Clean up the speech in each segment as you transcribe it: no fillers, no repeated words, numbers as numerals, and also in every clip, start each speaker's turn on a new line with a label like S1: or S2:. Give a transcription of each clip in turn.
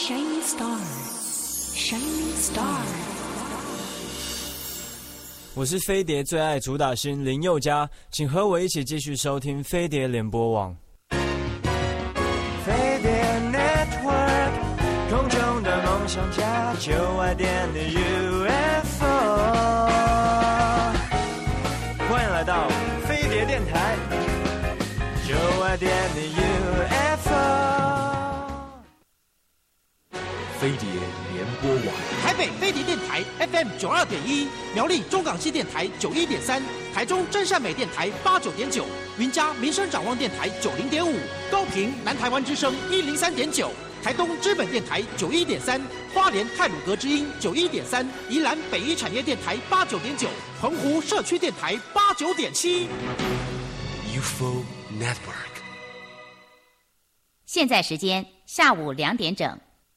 S1: Shining Star, Shining Star。
S2: 我是飞碟最爱主打星林宥嘉，请和我一起继续收听飞碟联播网。飞碟 Network， 空中的梦想家，9爱.de UFO。欢迎来到飞碟电台，9爱.de UFO。
S3: 飞碟联播网，
S4: 台北飞碟电台 FM 92.1，苗栗中港系电台91.3，台中真善美电台89.9，云嘉民生展望电台90.5，高屏南台湾之声103.9，台东知本电台91.3，花莲太鲁阁之音91.3，宜兰北一产业电台89.9，澎湖社区电台89.7。
S3: UFO Network。
S5: 现在时间下午2点整。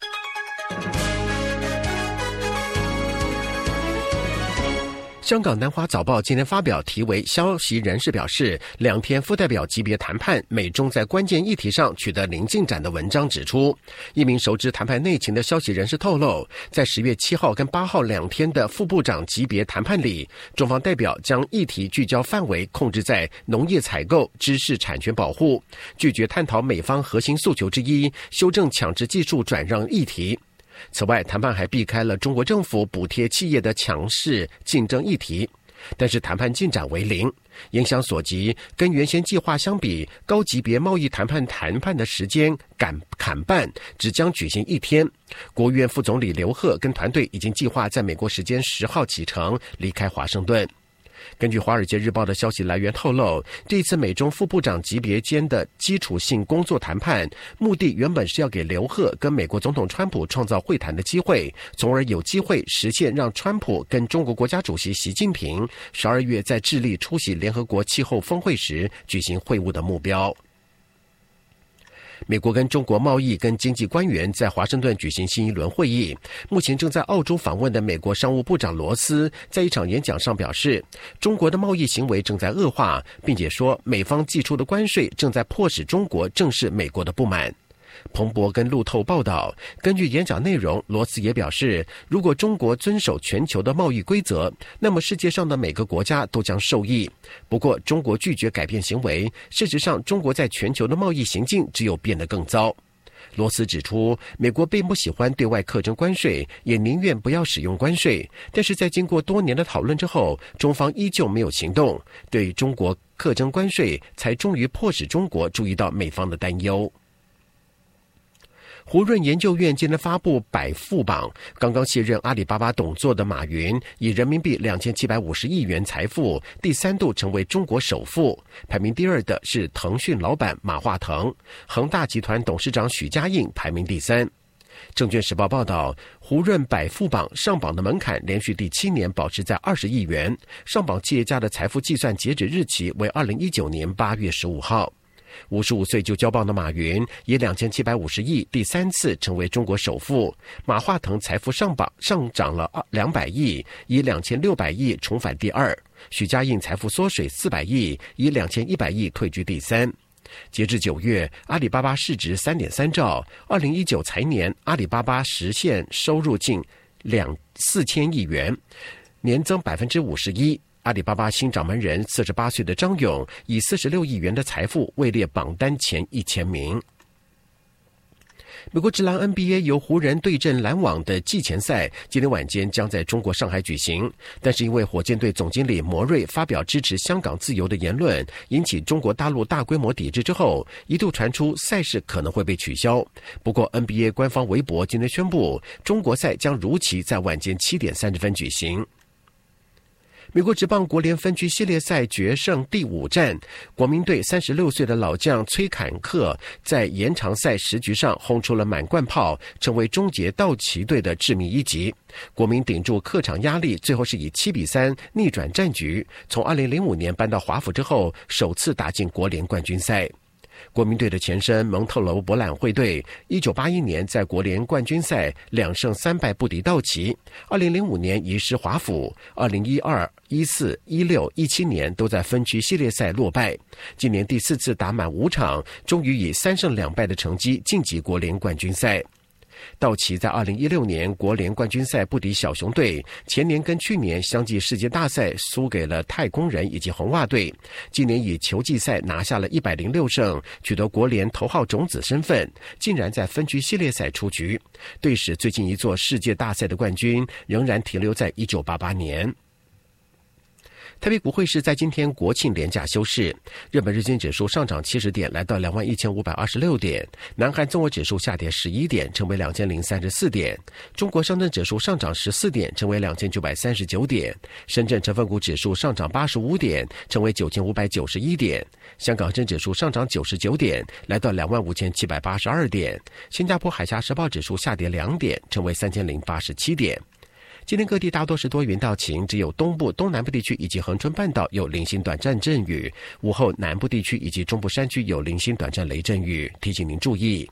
S6: 香港南华早报今天发表题为消息人士表示2天副代表级别谈判，美中在关键议题上取得零进展的文章指出，一名熟知谈判内情的消息人士透露，在10月7号跟8号2天的副部长级别谈判里，中方代表将议题聚焦范围控制在农业采购、知识产权保护，拒绝探讨美方核心诉求之一修正强制技术转让议题。此外，谈判还避开了中国政府补贴企业的强势竞争议题，但是谈判进展为零。影响所及，跟原先计划相比，高级别贸易谈判的时间砍半，只将举行1天。国务院副总理刘鹤跟团队已经计划在美国时间10号启程离开华盛顿。根据《华尔街日报》的消息来源透露，这一次美中副部长级别间的基础性工作谈判，目的原本是要给刘鹤跟美国总统川普创造会谈的机会，从而有机会实现让川普跟中国国家主席习近平12月在智利出席联合国气候峰会时举行会晤的目标。美国跟中国贸易跟经济官员在华盛顿举行新一轮会议。目前正在澳洲访问的美国商务部长罗斯在一场演讲上表示，中国的贸易行为正在恶化，并且说美方寄出的关税正在迫使中国正视美国的不满。彭博跟路透报道，根据演讲内容，罗斯也表示，如果中国遵守全球的贸易规则，那么世界上的每个国家都将受益。不过，中国拒绝改变行为，事实上，中国在全球的贸易行径只有变得更糟。罗斯指出，美国并不喜欢对外课征关税，也宁愿不要使用关税，但是在经过多年的讨论之后，中方依旧没有行动，对中国课征关税，才终于迫使中国注意到美方的担忧。胡润研究院今天发布百富榜，刚刚卸任阿里巴巴董座的马云以人民币2750亿元财富第3度成为中国首富，排名第2的是腾讯老板马化腾，恒大集团董事长许家印排名第3。证券时报报道，胡润百富榜上榜的门槛连续第7年保持在20亿元，上榜企业家的财富计算截止日期为2019年8月15号。55岁就交棒的马云以2750亿第3次成为中国首富，马化腾财富上涨了200亿，以2600亿重返第2，许家印财富缩水400亿，以2100亿退居第3。截至9月，阿里巴巴市值3.3兆，2019财年阿里巴巴实现收入近4000亿元，年增51%。阿里巴巴新掌门人48岁的张勇以46亿元的财富位列榜单前1000名。美国职篮 NBA 由湖人对阵篮网的季前赛今天晚间将在中国上海举行，但是因为火箭队总经理摩瑞发表支持香港自由的言论，引起中国大陆大规模抵制之后，一度传出赛事可能会被取消。不过 NBA 官方微博今天宣布，中国赛将如期在晚间7点30分举行。美国职棒国联分区系列赛决胜第5战，国民队36岁的老将崔坎克在延长赛10局上轰出了满贯炮，成为终结道奇队的致命一击。国民顶住客场压力，最后是以7-3逆转战局，从2005年搬到华府之后，首次打进国联冠军赛。国民队的前身蒙特娄博览会队1981年在国联冠军赛2胜3败不敌道奇，2005年移师华府，2012、14、16、17年都在分区系列赛落败，今年第4次打满5场，终于以3胜2败的成绩晋级国联冠军赛。 道奇在2016年国联冠军赛不敌小熊队，前年跟去年相继世界大赛输给了太空人以及红袜队，今年以球季赛拿下了106胜，取得国联头号种子身份，竟然在分区系列赛出局，队史最近一座世界大赛的冠军仍然停留在1988年。台北股汇市在今天国庆连假休市，日本日经指数上涨70点，来到21,526点；南韩综合指数下跌11点，成为2034点；中国上证指数上涨14点，成为2939点；深圳成分股指数上涨85点，成为9591点；香港恒生指数上涨99点，来到25,782点；新加坡海峡时报指数下跌2点，成为3087点。今天各地大多是多云到晴，只有东部、东南部地区以及恒春半岛有零星短暂阵雨，午后南部地区以及中部山区有零星短暂雷阵雨，提醒您注意。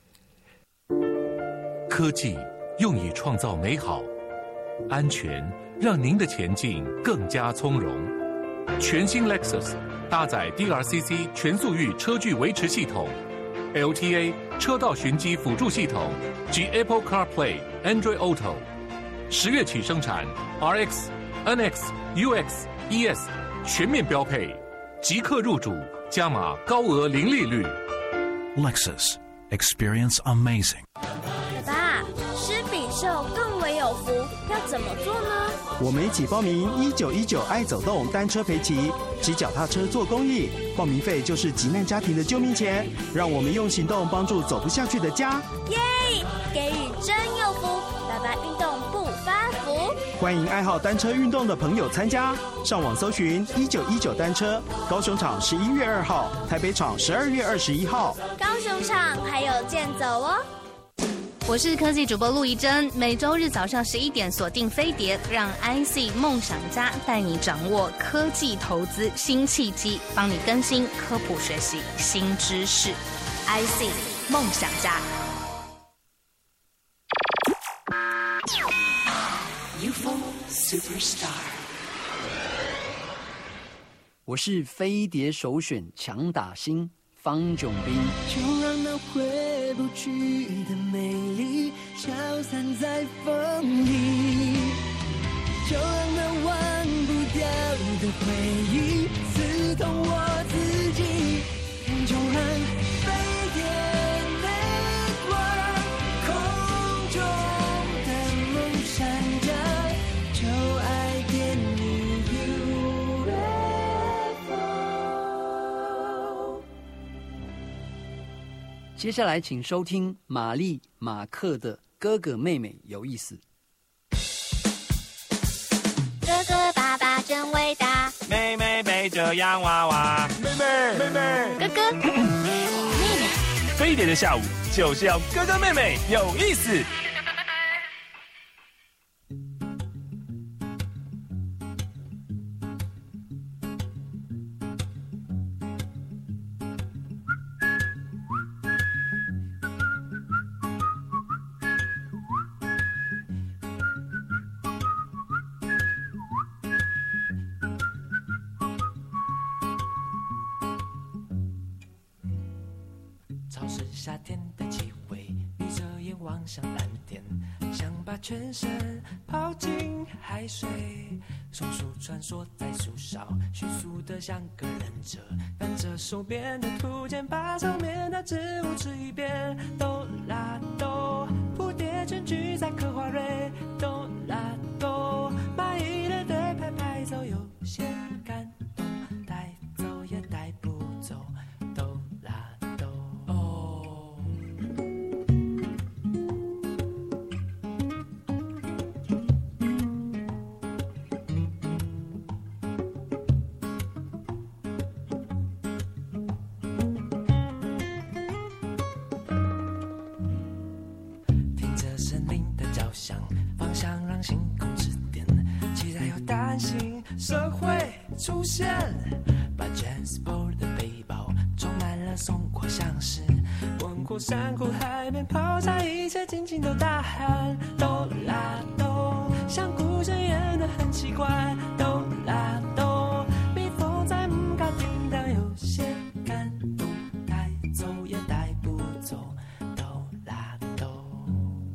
S3: 科技用以创造美好，安全让您的前进更加从容。全新 Lexus 搭载 DRCC 全速域车距维持系统， LTA 车道循迹辅助系统及 Apple CarPlay、Android Auto。10月起生产 RX、NX、UX、ES 全面标配，即刻入主，加码高额零利率。
S7: Lexus Experience Amazing。
S8: 爸爸，施比受更为有福，要怎么做呢？
S9: 我们一起报名1919爱走动单车陪骑，骑脚踏车做公益，报名费就是急难家庭的救命钱，让我们用行动帮助走不下去的家。
S8: 耶！给予真有福，爸爸运动不发福。
S9: 欢迎爱好单车运动的朋友参加，上网搜寻1919单车，高雄场11月2号，台北场12月21号，
S8: 高雄场还有健走哦。
S10: 我是科技主播陆怡珍，每周日早上11点锁定飞碟，让 IC 梦想家带你掌握科技投资新契机，帮你更新科普学习新知识。IC 梦想家。
S1: UFO Superstar。
S11: 我是飞碟首选强打星方炯斌。
S12: 就让那回不去的美丽消散在风里，就让那忘不掉的回忆刺痛我自己，就让飞碟内光空中的梦想家，就爱给你 UFO。
S11: 接下来请收听玛丽马克的哥哥妹妹有意思。
S8: 哥哥爸爸真伟大，
S2: 妹妹背着洋娃娃，妹妹
S8: 哥哥妹妹。
S2: 飞碟的下午就是要哥哥妹妹有意思。
S13: 潮湿夏天的气味，闭着眼望向蓝天，想把全身泡进海水。松鼠穿梭在树梢，迅速的像个忍者，翻着手边的图鉴，把上面的植物吃一遍。哆啦哆，蝴蝶群聚在刻花蕊。哆啦哆，蚂蚁的队排排走，有些感动，带走也带不走。哆啦哆。听着森林的交响，方向让星空指点，期待又担心社会出现，把 transport 的背包装满了松果橡实，滚过山谷海边，抛下一切，尽情都大喊哆啦哆，像古筝演得很奇怪，哆啦哆，蜜蜂在木嘎叮当，有些感动，带走也带不走，哆啦哆。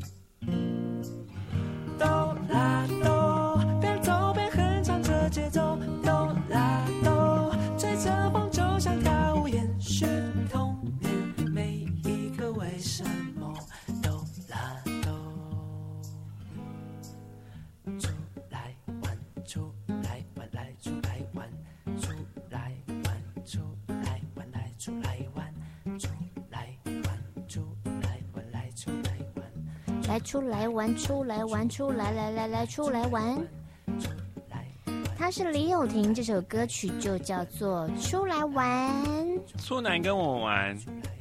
S14: 来出来玩，出来玩，出来来出来玩。他是李友廷，这首歌曲就叫做《出来玩》。
S15: 出来跟我玩，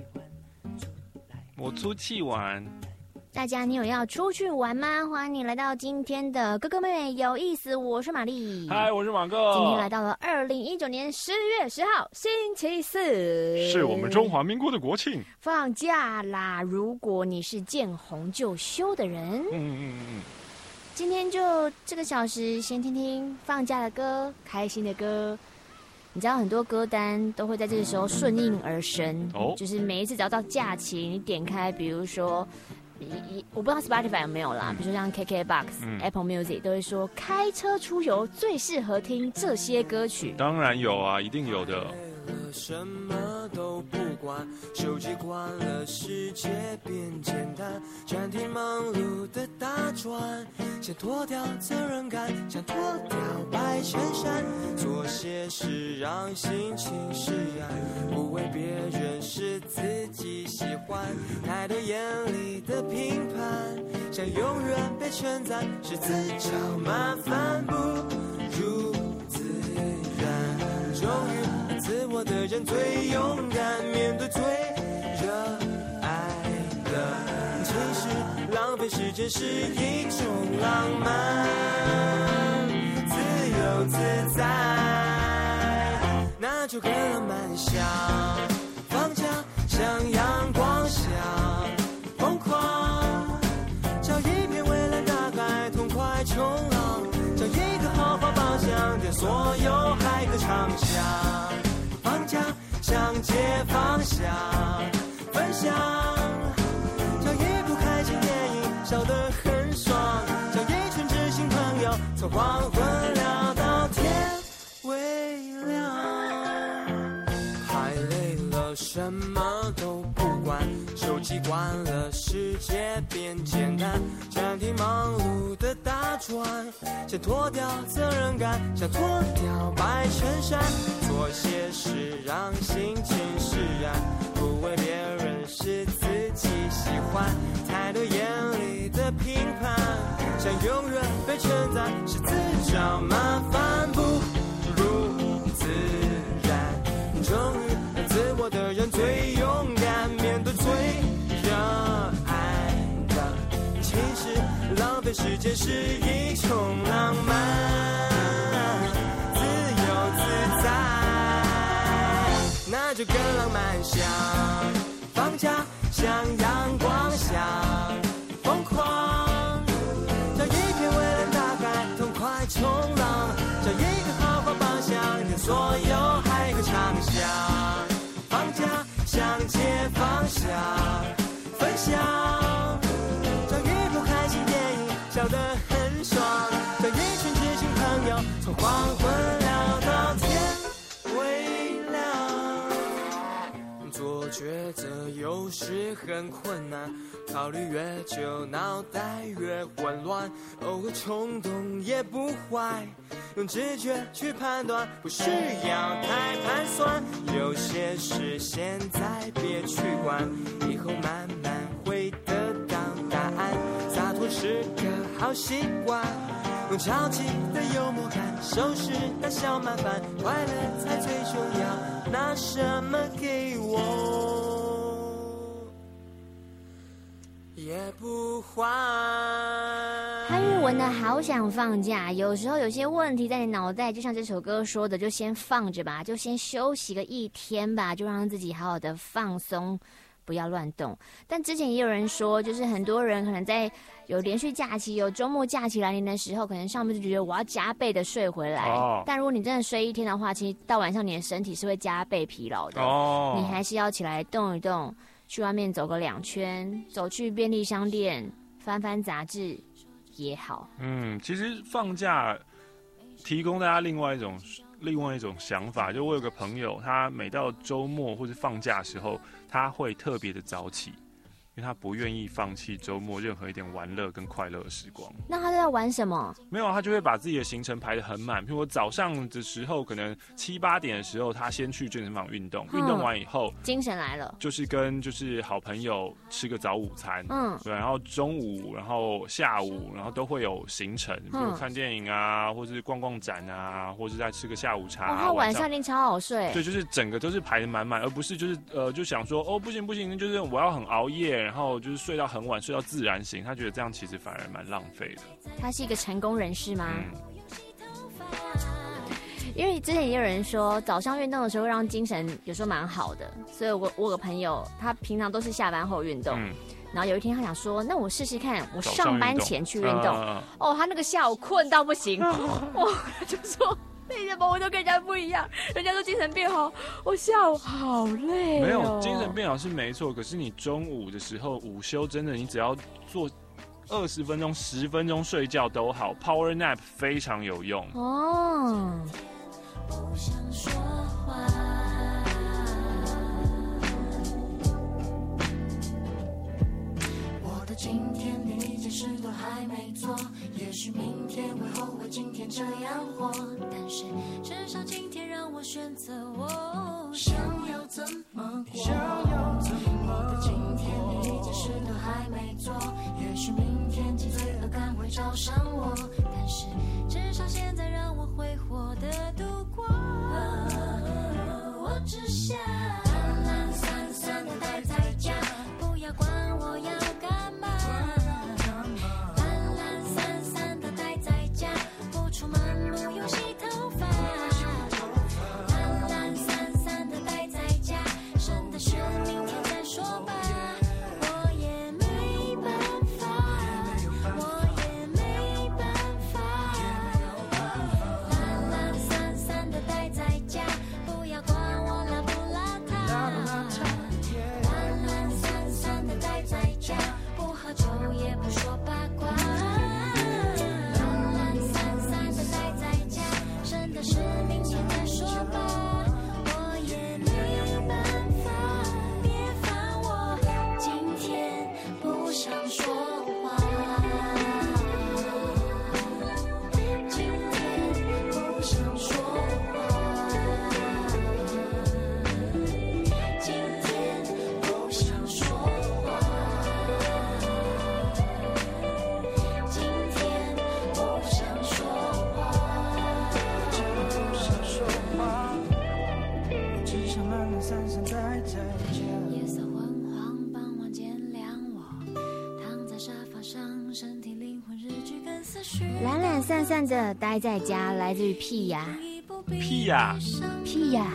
S15: 我出去玩。
S14: 大家，你有要出去玩吗？欢迎你来到今天的哥哥妹妹有意思，我是玛丽。
S15: 嗨，我是马哥。
S14: 今天来到了2019年10月10号，星期四，
S15: 是我们中华民国的国庆，
S14: 放假啦！如果你是见红就休的人，今天就这个小时先听听放假的歌，开心的歌。你知道很多歌单都会在这个时候顺应而生，就是每一次只要到假期，你点开，比如说。我不知道 Spotify 有没有啦，比如说像 KKBOX、Apple Music 都会说开车出游最适合听这些歌曲。
S15: 当然有啊，一定有的。
S2: 什么都不管，手机关了，世界变简单，暂停忙碌的打转，先脱掉责任感，想脱掉白衬衫，做些事让心情释然，不为别人是自己喜欢，太多眼里的评判，想永远被称赞，是自找麻烦，不如自然，终于自我的人最勇敢，面对最热爱的，其实浪费时间是一种浪漫，自由自在，那就跟浪漫想放假，像阳光下疯狂，找一片蔚蓝大海，痛快冲浪，找一个豪华包厢，给所有海客畅想。放假向街方向分享，找一部开心电影，笑得很爽，找一群知心朋友，从黄昏聊到天微亮。太累了，什么都不管，手机关了，世界变简单，暂停忙碌的打转，先脱掉责任感，想脱掉白衬衫，做些事让心情释然，不为别人是自己喜欢，太多眼里的评判，想永远被称赞，是自找麻烦，不如自然，终于让自我的人最勇敢，面对最热爱的，其实浪费时间是一种浪漫，自由自在，那就跟浪漫想放假，像阳光下疯狂，找一片蔚蓝大海，痛快冲浪，找一个豪华包厢，跟所有海客畅想，放假向街方向分享，找一部开心电影，笑得很爽，找一群知心朋友，从黄昏聊到天微亮。做抉择有时很困难，考虑越久脑袋越混乱，偶尔冲动也不坏，用直觉去判断，不需要太盘算，有些事现在别去管，以后慢慢会得到答案，洒脱是个好习惯，用超级的幽默感收拾大小麻烦，快乐才最重要，拿什么给我也不还。
S14: 潘日文的好想放假，有时候有些问题在你脑袋，就像这首歌说的，就先放着吧，就先休息个1天吧，就让自己好好的放松，不要乱动。但之前也有人说，就是很多人可能在有连续假期、有周末假期来临的时候，可能上面就觉得我要加倍的睡回来。但如果你真的睡1天的话，其实到晚上你的身体是会加倍疲劳的。你还是要起来动一动，去外面走个2圈，走去便利商店翻翻杂志也好。
S15: 其实放假提供大家另外一种想法，就我有个朋友，他每到周末或是放假的时候，他会特别的早起， 因为他不愿意放弃周末任何一点玩乐跟快乐的时光。
S14: 那他在玩什么？
S15: 没有，他就会把自己的行程排得很满。譬如我早上的时候，可能7、8点的时候，他先去健身房运动，运动完以后
S14: 精神来了，
S15: 就是跟好朋友吃个早午餐，对，然后中午，然后下午，然后都会有行程，比如看电影啊，或是逛逛展啊，或是再吃个下午茶。
S14: 他晚上一定超好睡。
S15: 对，就是整个都是排得满满，而不是就想说不行，就是我要很熬夜，然后就是睡到很晚，睡到自然醒。他觉得这样其实反而蛮浪费的。
S14: 他是一个成功人士吗？因为之前也有人说早上运动的时候让精神有时候蛮好的，所以我有个朋友，他平常都是下班后运动，然后有一天他想说，那我试试看，我上班前去运动。他那个下午困到不行，就说那天我都跟人家不一样，人家都精神变好，我下午好累。
S15: 没有精神变好是没错，可是你中午的时候午休真的，你只要做20分钟、10分钟睡觉都好 ，Power Nap 非常有用。
S12: 不想说话，我的今天连一件事都还没做，也许明天会后悔今天这样活，但是至少今天让我选择我想要怎么过。我的今天连一件事都还没做，也许明天其罪恶感会找上我，但是至少现在让我挥霍的度过。我只想懒懒散散的待在家，不要管我要干嘛。懒懒散散的待在家，不出门路又洗头发。懒懒散散的待在家，剩的事明天再说吧。我也没办法，我也没办法。懒懒散散的待在家，不要管我邋不邋遢。懒懒散散的待在家，不喝酒也不说八卦。懒懒散散的待在家，剩的事明天再说吧。我也没办法，别烦我，今天不想说话。今天不想说话。今天不想说话。今天不想说话。只想懒懒散散待在家。夜色昏黄，傍晚渐亮，我躺在沙发上，身体灵魂日剧跟思绪。
S14: 懒懒散散的待在家，来自于屁呀。
S15: 屁呀！
S14: 屁呀！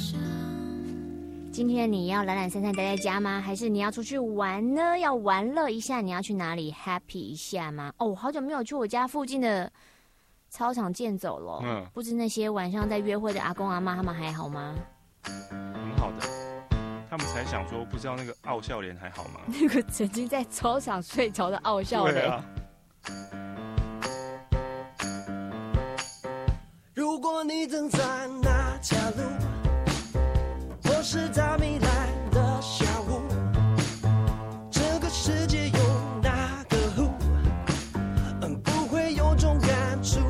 S14: 今天你要懒懒散散待在家吗？还是你要出去玩呢？要玩乐一下，你要去哪里 happy 一下吗？好久没有去我家附近的操场健走了。不知那些晚上在约会的阿公阿嬷他们还好吗？
S15: 很好的，他们才想说，不知道那个傲笑脸还好吗？
S14: 那个曾经在操场睡着的傲笑脸。
S2: 如果你正在那条路，或是在米兰的下午，这个世界有哪个 who 不会有种感触？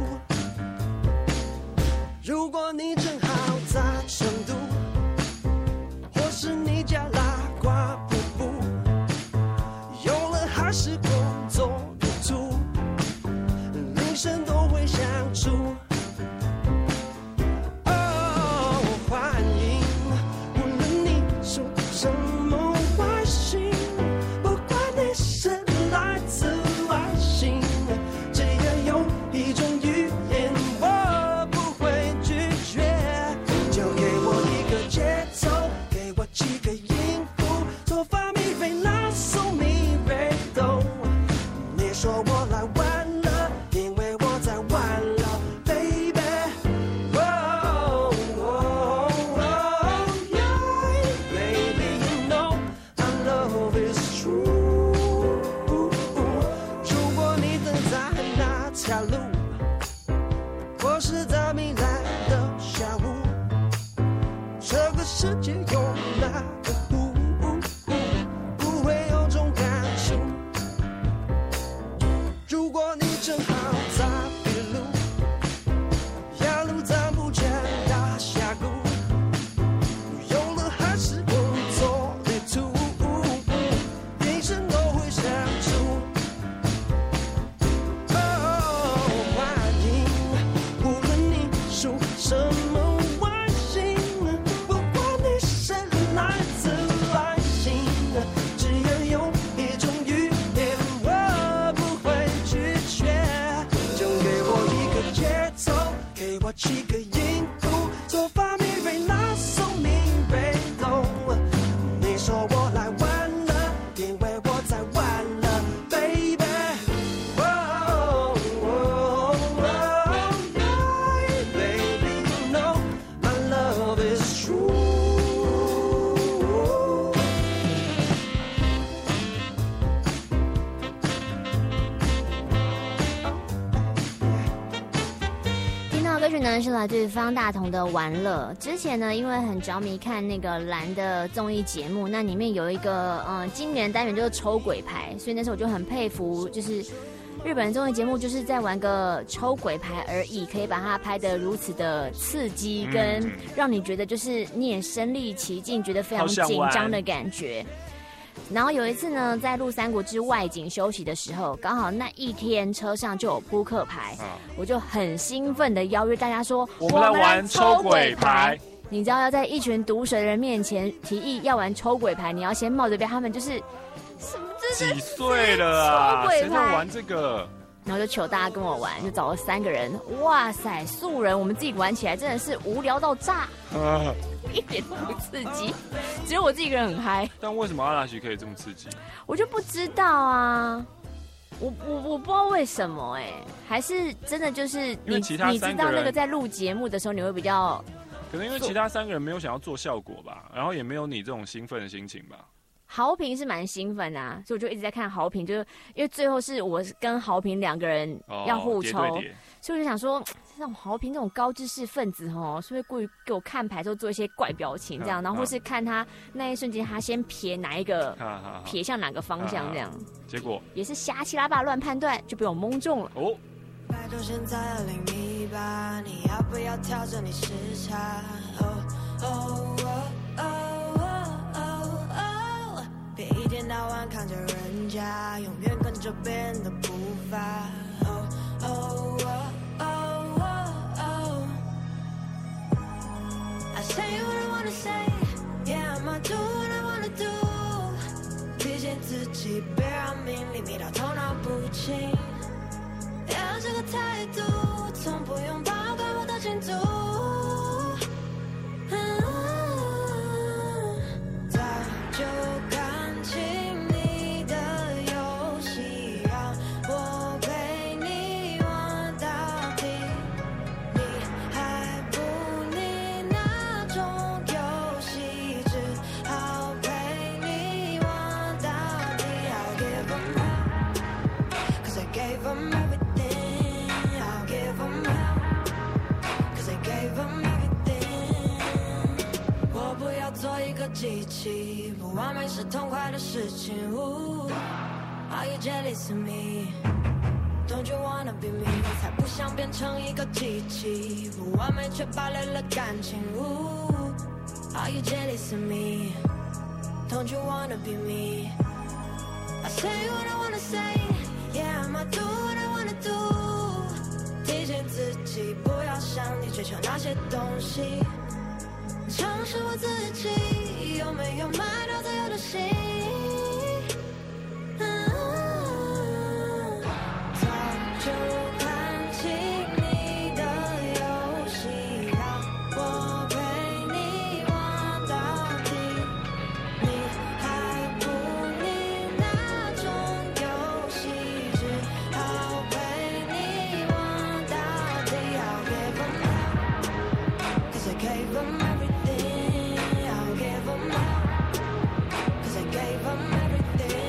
S2: 如果你正好在成都，或是你家拉挂瀑布，有了还是工作路途，铃声都会响出。欢迎，无论你说什么外星，不管你是来自外星，只要有一种语言我不会拒绝，就给我一个节奏，给我几个音符，做发咪瑞拉嗦咪瑞哆。你说我来玩了，因为我在玩了 ，baby。条路，或是在米兰的下午，这个世界有哪个不会有种感
S14: 歌曲呢是来自于方大同的《玩乐》。之前呢，因为很着迷看那个蓝的综艺节目，那里面有一个今年单元就是抽鬼牌，所以那时候我就很佩服，就是日本综艺节目就是在玩个抽鬼牌而已，可以把它拍得如此的刺激，跟让你觉得就是你也身临其境，觉得非常紧张的感觉。然后有一次呢，在录《三国志外景》休息的时候，刚好那一天车上就有扑克牌，我就很兴奋的邀约大家说，
S15: 我们来玩抽鬼牌。
S14: 你知道要在一群毒舌的人面前提议要玩抽鬼牌，你要先冒着标，他们就是什么
S15: 几岁了啊？谁在玩这个？
S14: 然后就求大家跟我玩，就找了3个人，哇塞，素人，我们自己玩起来真的是无聊到炸，一点都不刺激，只有我自己一个人很嗨。
S15: 但为什么阿拉西可以这么刺激？
S14: 我就不知道啊，我不知道为什么还是真的就是你知道那个在录节目的时候你会比较，
S15: 可能因为其他3个人没有想要做效果吧，然后也没有你这种兴奋的心情吧。
S14: 豪平是蛮兴奋啊，所以我就一直在看豪平，就是因为最后是我跟豪平2个人要互抽，所以我就想说，这种豪平这种高知识分子是会故意给我看牌之后做一些怪表情这样，然后或是看他那一瞬间他先撇哪一个，撇向哪个方向这样，
S15: 结果
S14: 也是瞎七拉八乱判断，就被我蒙中了。
S2: 拜托现在2018，你要不要调整你时差？别一天到晚看着人家，永远跟着别人的步伐。I say what I wanna say, yeah, I'ma do what I wanna do。提醒自己，别让命令迷到头脑不清。要这个态度，从不用报告我的进度。早就看清你的游戏，让我陪你玩到底。你还不腻那种游戏，只好陪你玩到底。I'll give 'em hell, 'cause I gave 'em everything. I'll give 'em hell, 'cause I gave 'em everything. 我不要做一个机器，不完美是痛快的事情。Are you jealous of me? Don't you wanna be me? 我才不想变成一个机器，不完美却暴雷了感情。Are you jealous of me? Don't you wanna be me? I say what I wanna say, yeah, I'ma do what I wanna do。提醒自己不要想你追求那些东西，诚实我自己，有没有买到自由的心？早就看清你的游戏，让我陪你玩到底。你还不腻那种游戏，只好陪你玩到底。I'll give 'em hell, 'cause I gave 'em everything. I'll give 'em hell, 'cause I gave 'em everything.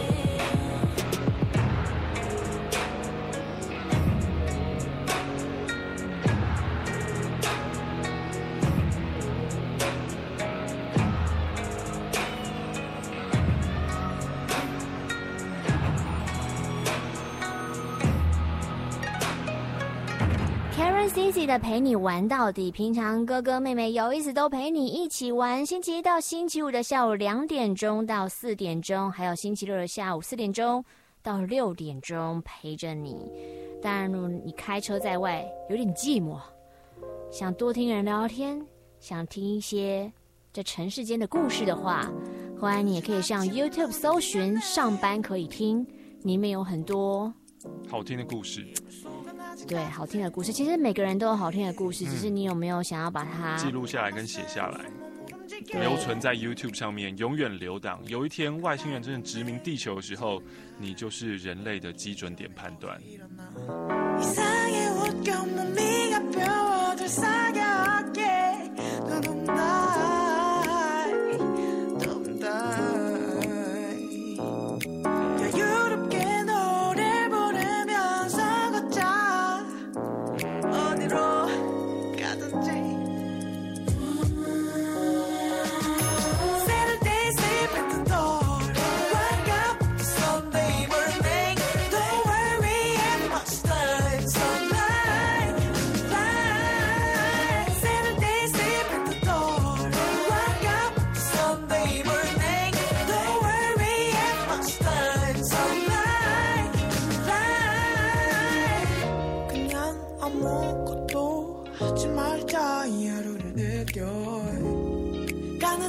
S14: Karen CC 的陪你玩到底，平常哥哥妹妹有意思都陪你一起玩。星期一到星期五的下午2点钟到4点钟，还有星期六的下午4点钟到6点钟陪着你。当然，如果你开车在外有点寂寞，想多听人聊天，想听一些这尘世间的故事的话，欢迎你也可以上 YouTube 搜寻上班可以听，里面有很多
S15: 好听的故事。
S14: 对，好听的故事，其实每个人都有好听的故事，只是你有没有想要把它
S15: 记录下来跟写下来，留存在 YouTube 上面，永远留档。有一天外星人真的殖民地球的时候，你就是人类的基准点判断。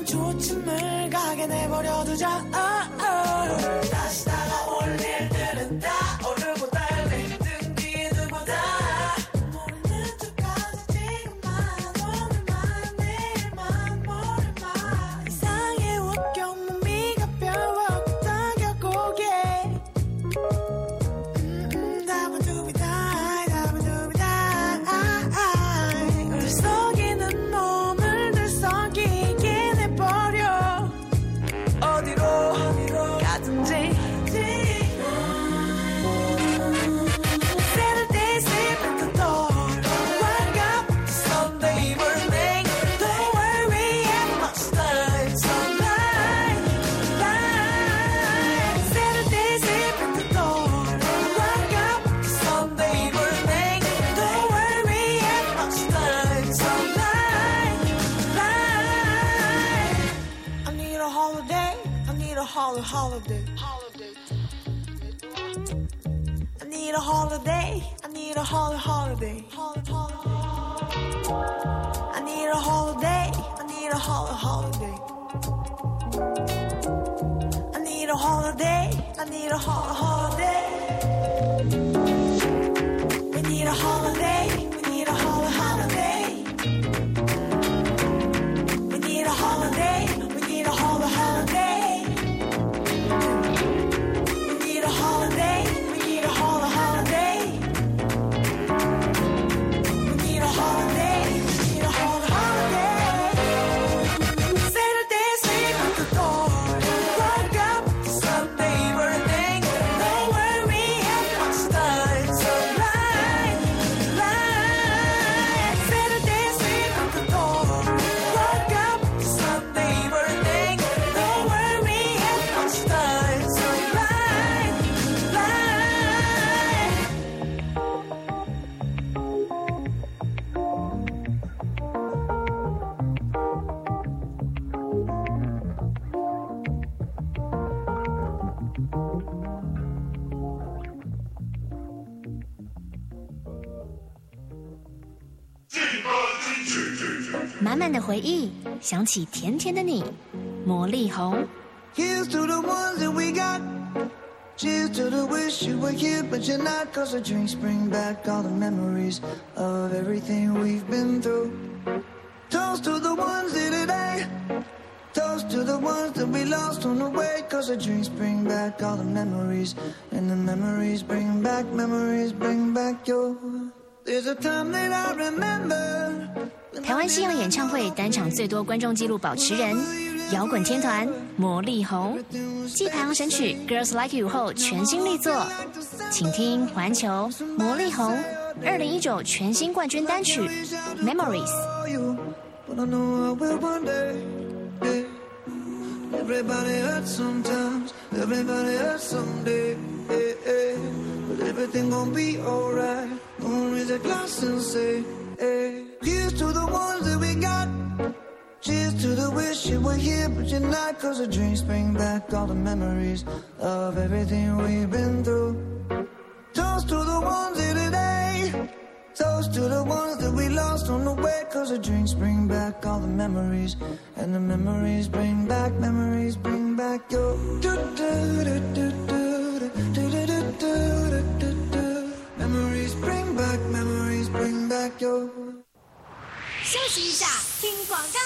S2: 초침을 가게 내버려두자 다시 다가올릴 때는 다 오르고 달리 등 뒤에 두고다 모르는 척하지 지금만 오늘만 내일만 모레만 이상해 웃겨 몸이 가벼워 당겨 고개 다부두비다 다부두비다 들썩이는 몸을 들썩이게 내버려 어디로 가든지 Saturday sleep at the door Wake up Sunday morning Don't worry at much time Sunlight light Saturday sleep at the door Wake up Sunday morning Don't worry at much time Sunlight light I need a holiday I need a holiday I need a holiday I need a holiday I need a holiday I need a holiday I need a holiday I need a holiday We need a holiday We need a holiday We need a holiday We need a holiday We need a holiday We need a holiday We need a holiday We need a holiday Saturday sleep at the door Wake up Sunday morning Don't worry at much time Sunlight light Saturday sleep at the door Wake up Sunday morning Don't worry at much time Sunlight light
S14: 满满的回忆，想起甜甜的你，魔力红。
S2: Here's to the ones that we got. Cheers to the wish you were here, but you're not. Cause the drinks bring back all the memories of everything we've been through. Toast to the ones here today. Toast to the ones that we lost on the way. Cause the drinks bring back all the memories. And the memories bring back your. There's a time that I remember.
S14: 台湾西洋演唱会单场最多观众纪录保持人，摇滚天团魔力红，继排行神曲《Girls Like You》后全新力作，请听环球魔力红2019全新冠军单曲《Memories》。
S2: Everybody hurts sometimes, everybody hurts someday. But everything gon' be alright. Gonna raise a glass and say, here's to the ones that we got. Cheers to the wish you were here, but you're not. Cause the drinks bring back all the memories of everything we've been through. Toast to the ones here today. Toast to the ones that we lost on the way. Cause the drinks bring back all the memories. And the memories bring back your. Memories bring back your.
S8: 休息一下，听广告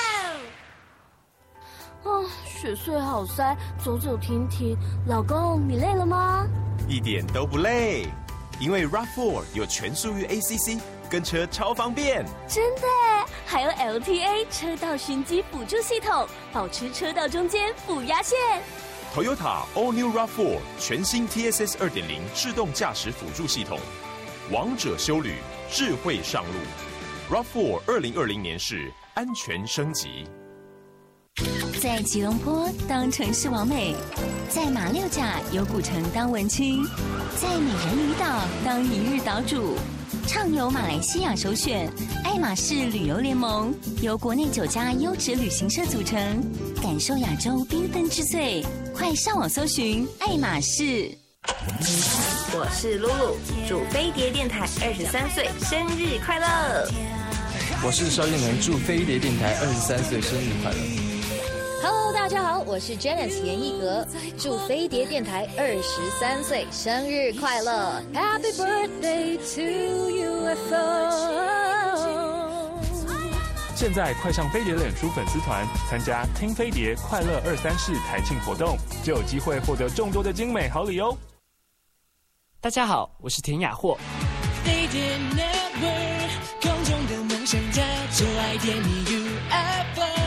S8: 喽！
S14: 雪隧好塞，走走停停。老公，你累了吗？
S16: 一点都不累，因为 RAV4 有全速域 ACC， 跟车超方便。
S8: 真的耶，还有 LTA 车道循迹辅助系统，保持车道中间不压线。
S16: Toyota All New RAV4 全新 TSS 2.0 制动驾驶辅助系统，王者休旅，智慧上路。RAV4 2020年式安全升级。
S10: 在吉隆坡当城市完美，在马六甲有古城当文青，在美人鱼岛当一日岛主，畅游马来西亚首选爱马仕旅游联盟，由国内9家优质旅行社组成，感受亚洲缤纷之最。快上网搜寻爱马仕。
S17: 我是露露，祝飞碟电台23岁生日快乐！
S18: 我是邵燕彤，祝飞碟电台23岁生日快乐！ Hello， 大家好，我是 Janice 严艺格，祝飞碟电台23岁生日快乐 ，Happy birthday to you FO。
S15: 现在快上飞碟脸书粉丝团，参加听飞碟快乐234台庆活动，就有机会获得众多的精美好礼哦。
S19: 大家好，我是田雅霍。
S12: 飞碟 Network， 空中的梦想家，就爱点你 UFO。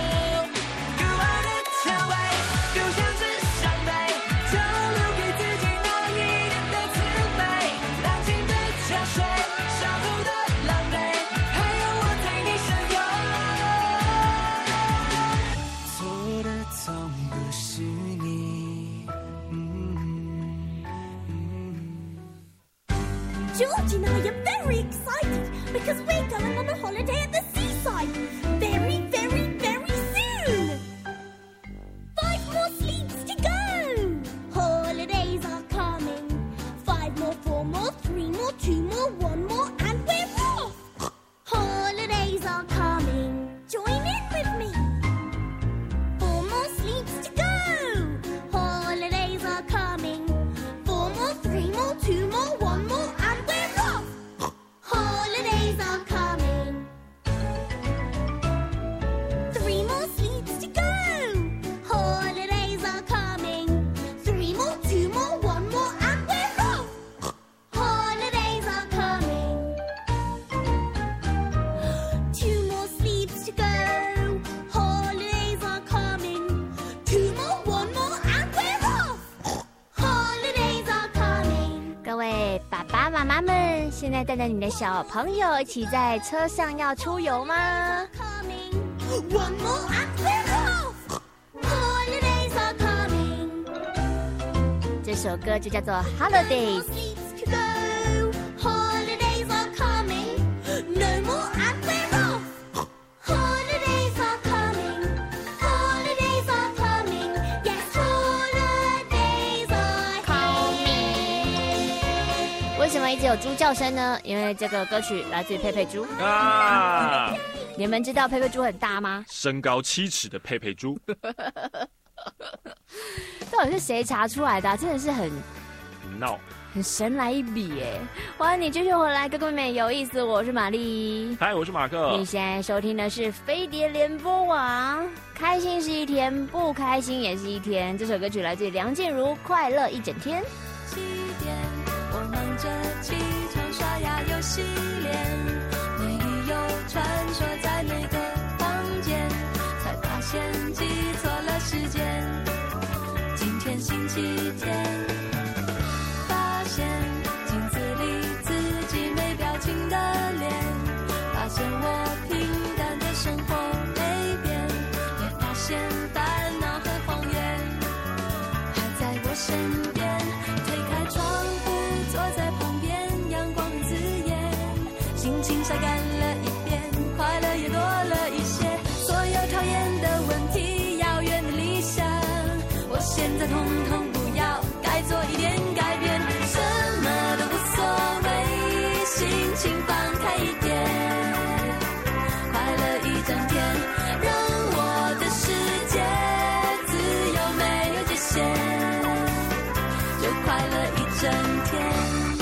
S8: George and I are very excited because we're going on a holiday at the seaside very, very, very soon. 5 more sleeps to go. Holidays are coming. 5 more, 4 more, 3 more, 2 more, 1 more, and we're off. Holidays are coming. Join in with me. 4 more sleeps to go. Holidays are coming. 4 more, 3 more, 2 more, 1 more, and we're off. Holidays are coming. 3 more sleeps to go. Holidays are coming. 3 more, 2 more, 1 more, and we're off. Holidays are coming. 2 more sleeps to go. Holidays are coming. 2 more, 1 more, and we're off. Holidays are coming.
S14: 各位爸爸妈妈们，现在带着你的小朋友一起在车上要出游吗？
S8: One more and we're off. Holidays are coming.
S14: 这首歌就叫做 Holidays。
S8: To go. Holidays are coming. No more and we're off. Holidays are coming. Holidays are coming. Yes, holidays are coming.
S14: 为什么一直有猪叫声呢？因为这个歌曲来自于佩佩猪
S15: 啊！
S14: 你们知道佩佩猪很大吗？
S15: 身高7尺的佩佩猪，
S14: 到底是谁查出来的啊？真的是很
S15: 闹，
S14: 很神来一笔耶！欢迎你继续回来，哥哥妹妹有意思，我是玛丽。
S15: 嗨，我是马克。
S14: 你现在收听的是飞碟联播网。开心是一天，不开心也是一天。这首歌曲来自于梁静茹，《快乐一整天》。
S20: 7点，我忙着起床刷牙又洗脸，没有穿梭在每个房间，才发现记错了时间。今天星期天，发现镜子里自己没表情的脸，发现我平淡的生活没变，也发现烦恼和谎言还在我身边。推开窗户，坐在旁边，阳光很刺眼，心情晒干了一遍，快乐也多了一些。所有讨厌的问题，遥远的理想，我现在统统不要，该做一点改变，什么都无所谓，心情放开一点，快乐一整天，让我的世界自由没有界限，就快乐一整天。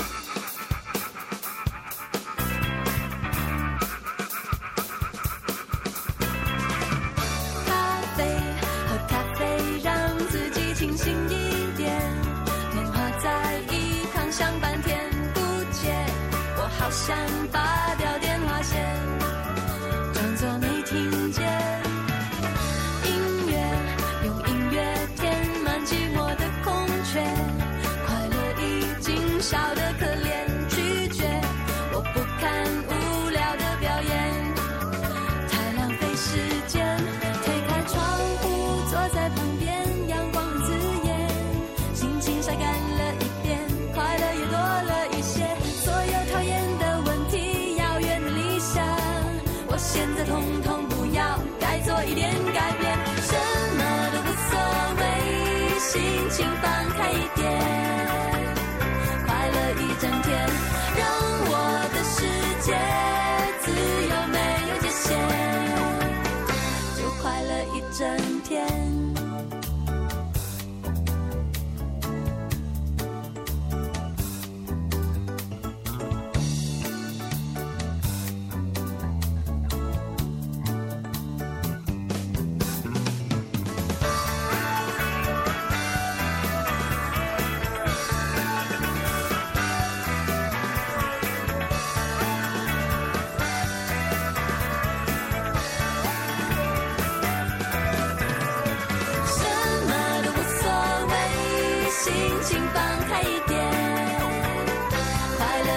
S20: 喝咖啡让自己清醒一点，电话在一旁响半天不接，我好想拔掉电话线，装作没听见。音乐用音乐填满寂寞的空缺，快乐已经少得可怜，拒绝我不看无聊的表演，太浪费时间。推开窗户，坐在旁边，阳光很刺眼，心情晒干了一遍，快乐也多了一些。所有讨厌的问题，遥远的理想，我现在统统不要，该做一点改变，什么都无所谓，心情放开一点，快乐一整天，让我的世界自由没有界限，就快乐一整天。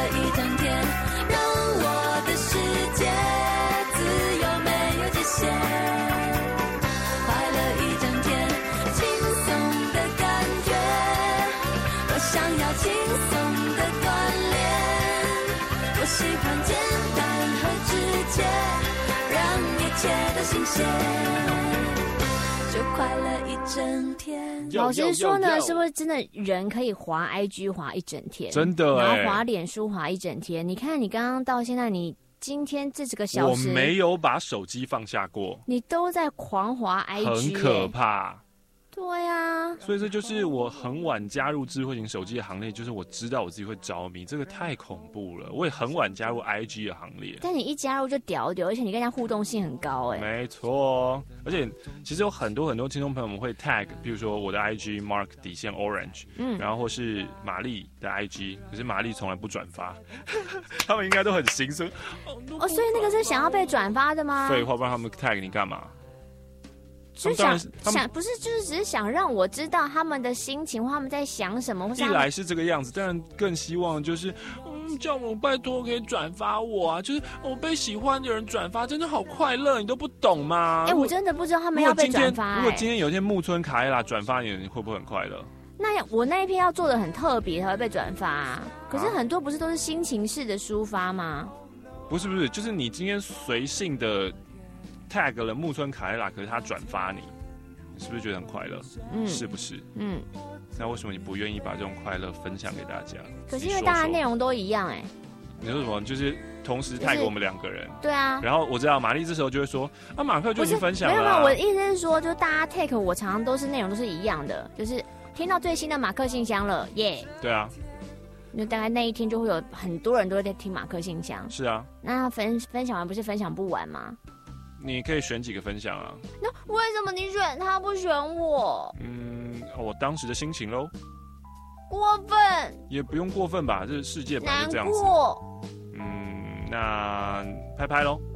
S20: 了一整天，让我的世界自由没有界限。快乐一整天，轻松的感觉，我想要轻松的锻炼。我喜欢简单和直接，让一切都新鲜，就快乐一整天。
S14: 老实说呢，是不是真的人可以滑 IG 滑一整天？
S15: 真的
S14: 然后滑脸书滑一整天。你看你刚刚到现在，你今天这几个小时，
S15: 我没有把手机放下过，
S14: 你都在狂滑 IG，
S15: 很可怕。
S14: 对啊，
S15: 所以这就是我很晚加入智慧型手机的行列，就是我知道我自己会着迷，这个太恐怖了。我也很晚加入 IG 的行列，
S14: 但你一加入就屌，而且你跟人家互动性很高哎。
S15: 没错，而且其实有很多听众朋友们会 tag， 比如说我的 IG Mark 底线 Orange，然后或是玛丽的 IG， 可是玛丽从来不转发，他们应该都很心酸。
S14: 哦，所以那个是想要被转发的吗？
S15: 废话，不然他们 tag 你干嘛？
S14: 就想不是，就是只是想让我知道他们的心情，或他们在想什么。
S15: 一来是这个样子，当然更希望就是，叫我拜托可以转发我啊！就是我被喜欢的人转发，真的好快乐，你都不懂吗？
S14: 我真的不知道他们要被转发。
S15: 如果今天有一天木村卡艾拉转发你，你会不会很快乐？
S14: 那我那一篇要做的很特别才会被转发啊。可是很多不是都是心情式的抒发吗？
S15: 不是，就是你今天随性的。tag 了木村卡艾拉，可是他转发你，你是不是觉得很快乐？是不是？那为什么你不愿意把这种快乐分享给大家？
S14: 可是因为大家内容都一样
S15: 你说什么？就是同时 tag 我们2个人。
S14: 对啊。
S15: 然后我知道玛丽这时候就会说：“啊，马克就已经分享了。”
S14: 没有，我的意思是说，就大家 tag 我常常都是内容都是一样的，就是听到最新的马克信箱了，耶。
S15: 对啊。
S14: 因为大概那一天就会有很多人都会在听马克信箱。
S15: 是啊。
S14: 那分享完不是分享不完吗？
S15: 你可以选几个分享啊？
S14: 那为什么你选他不选我？
S15: 我当时的心情咯。
S14: 过分？
S15: 也不用过分吧，这世界本来就这样子。
S14: 难过。
S15: 那拍拍咯。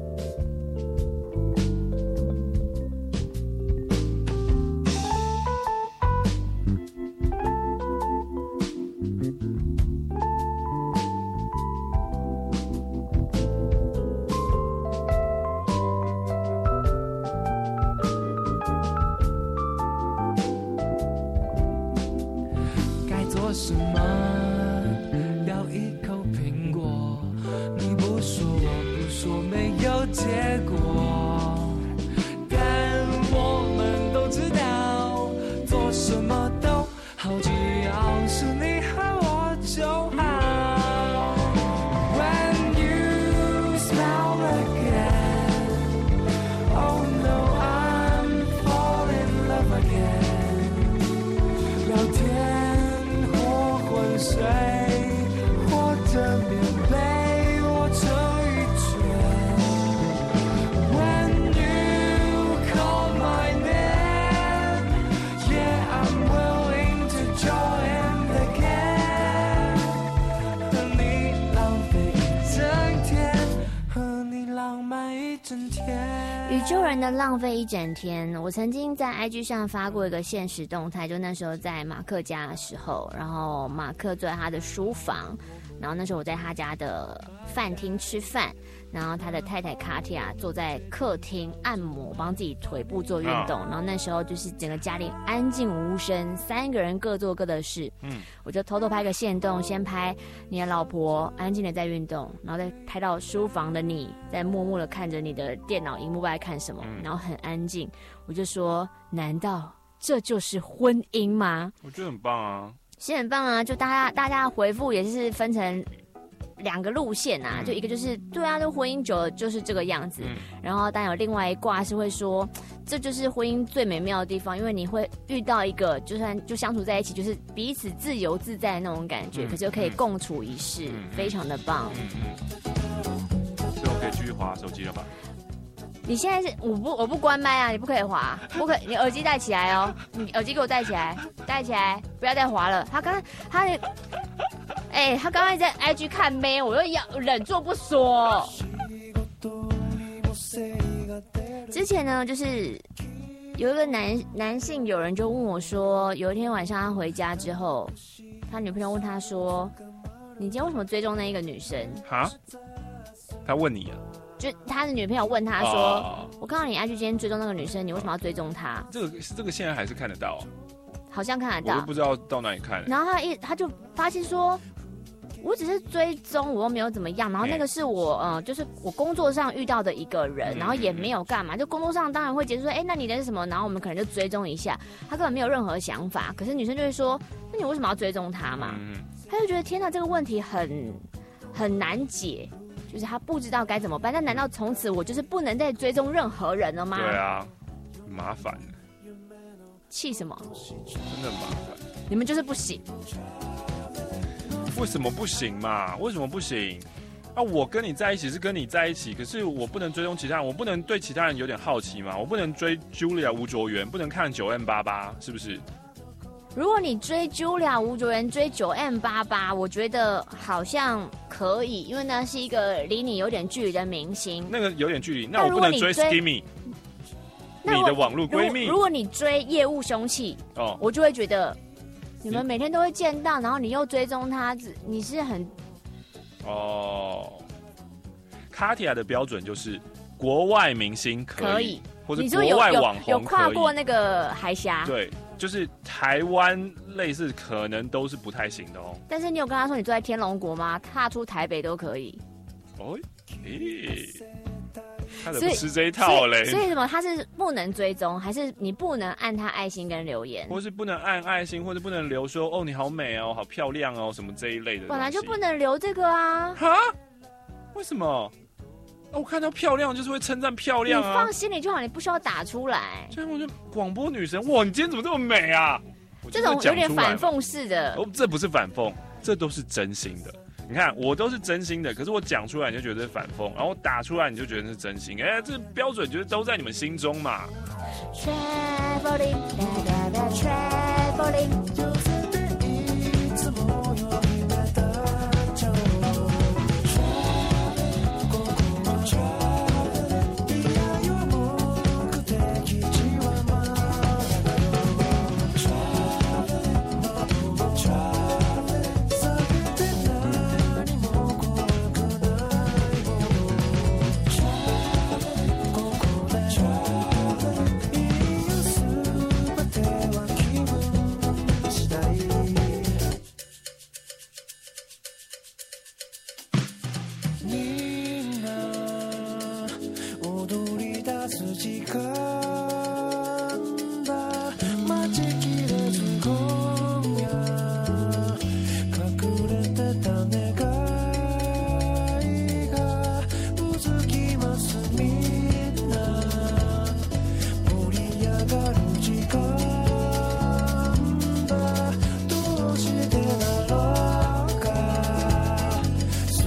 S13: 什么？咬一口苹果，你不说我不说，没有结果。但我们都知道，做什么都好，只要是你和我就好。When you smile again, oh no, I'm falling in love again. 聊天。水或者棉被握成一圈。When you call my name, yeah, I'm willing to join the game. 和你浪费一整天，和你浪漫一整天。
S14: 宇宙人的浪费一整天，我曾经在 IG 上发过一个限时动态，就那时候在马克家的时候，然后马克坐在他的书房，然后那时候我在他家的饭厅吃饭，然后他的太太卡蒂亚坐在客厅按摩，帮自己腿部做运动，然后那时候就是整个家里安静无声，3个人各做各的事。我就偷偷拍个限动，先拍你的老婆安静的在运动，然后再拍到书房的你在默默的看着你的电脑荧幕在看什么，然后很安静。我就说，难道这就是婚姻吗？
S15: 我觉得很棒啊，
S14: 是很棒啊，就大家的回复也是分成2个路线啊，就一个就是对啊，就婚姻久了就是这个样子，然后但有另外一卦是会说，这就是婚姻最美妙的地方，因为你会遇到一个就相处在一起，就是彼此自由自在的那种感觉，可是又可以共处一室，非常的棒。
S15: 所以我可以继续滑手机了吧？
S14: 你现在是我不关麦啊，你不可以滑，不可以，你耳机戴起来哦，你耳机给我戴起来，不要再滑了。他刚刚在 IG 看妹，我又要忍住不说。之前呢，就是有一个男性友人就问我说，有一天晚上他回家之后，他女朋友问他说：“ 你今天为什么追踪那一个女生？
S15: 哈？他问你啊？
S14: 就他的女朋友问他说：“我看到你 IG 今天追踪那个女生，你为什么要追踪她？”
S15: 这个现在还是看得到，
S14: 好像看得到，
S15: 我都不知道到哪里看。
S14: 然后他就发现说。我只是追踪，我又没有怎么样。然后那个是我就是我工作上遇到的一个人，然后也没有干嘛，就工作上当然会解释说，那你的是什么？然后我们可能就追踪一下，他根本没有任何想法。可是女生就会说，那你为什么要追踪他嘛？他就觉得天哪，这个问题很难解，就是他不知道该怎么办。但难道从此我就是不能再追踪任何人了吗？
S15: 对啊，很麻烦。
S14: 气什么？
S15: 真的麻烦。
S14: 你们就是不行。
S15: 为什么不行嘛？为什么不行？啊，我跟你在一起是跟你在一起，可是我不能追踪其他人，我不能对其他人有点好奇嘛？我不能追 Julia 吴卓源，不能看 9M88， 是不是？
S14: 如果你追 Julia 吴卓源，追 9M88， 我觉得好像可以，因为那是一个离你有点距离的明星。
S15: 那个有点距离，那我不能追 Skimmy， 你的网络闺蜜。
S14: 如果你追业务凶器，我就会觉得。你们每天都会见到，然后你又追踪他，你是很
S15: 卡提亚的标准就是国外明星可以，或者
S14: 国
S15: 外网红
S14: 有跨过那个海峡。
S15: 对，就是台湾类似可能都是不太行的哦。
S14: 但是你有跟他说你住在天龙国吗？踏出台北都可以。
S15: 他怎么吃这一套嘞？
S14: 所以什么？他是不能追踪，还是你不能按他爱心跟留言，
S15: 或是不能按爱心，或者不能留说你好美哦，好漂亮哦，什么这一类的？
S14: 本来就不能留这个啊！
S15: 哈？为什么？我看到漂亮就是会称赞漂亮啊！
S14: 你放心里就好，你不需要打出来。
S15: 这样我就广播女神，哇，你今天怎么这么美啊？
S14: 这种有点反讽式的。
S15: 这不是反讽，这都是真心的。你看，我都是真心的，可是我讲出来你就觉得是反讽，然后我打出来你就觉得是真心。这标准就是都在你们心中嘛。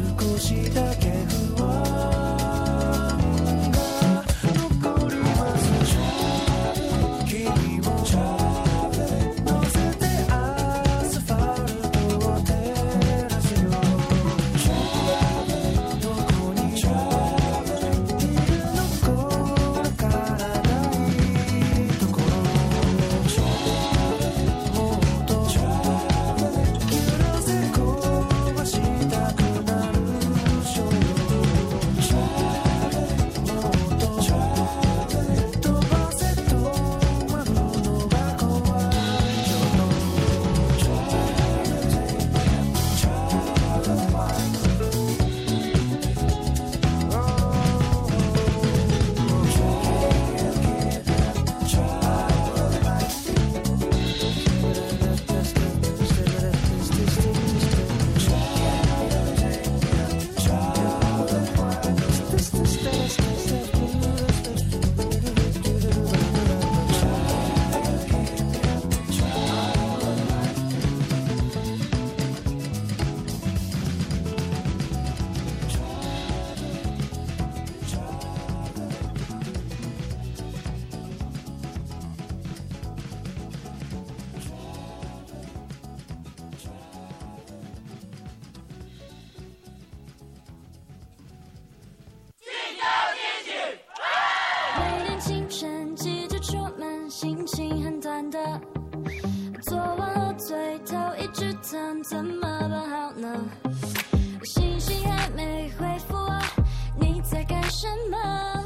S2: 少しだけ不安が残ります
S8: 什么？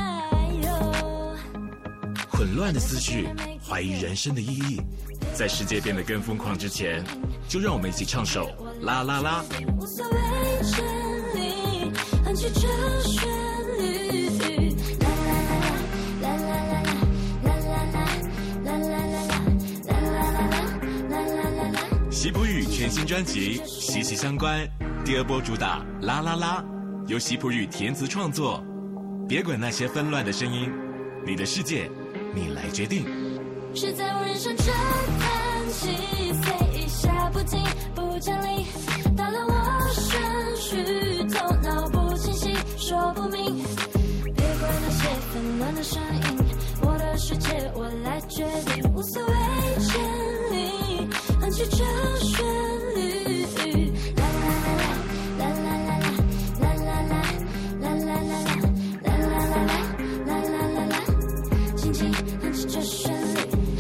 S21: 混乱的思绪，怀疑人生的意义。在世界变得更疯狂之前，就让我们一起唱首啦啦啦。
S8: 无所谓真理，哼起这旋律。啦啦啦啦啦啦啦啦啦啦啦啦啦啦啦。
S21: 喜普语全新专辑息息相关，第二波主打啦啦啦，由喜普语填词创作。别管那些纷乱的声音，你的世界你来决定。
S8: 是在我人生这叹气，随一下不停不讲理，打乱我顺序，头脑不清晰，说不明。别管那些纷乱的声音，我的世界我来决定，无所谓真理，哼起这旋律。啦啦啦啦啦啦啦啦啦啦啦啦啦啦啦啦啦，轻轻哼起这旋律。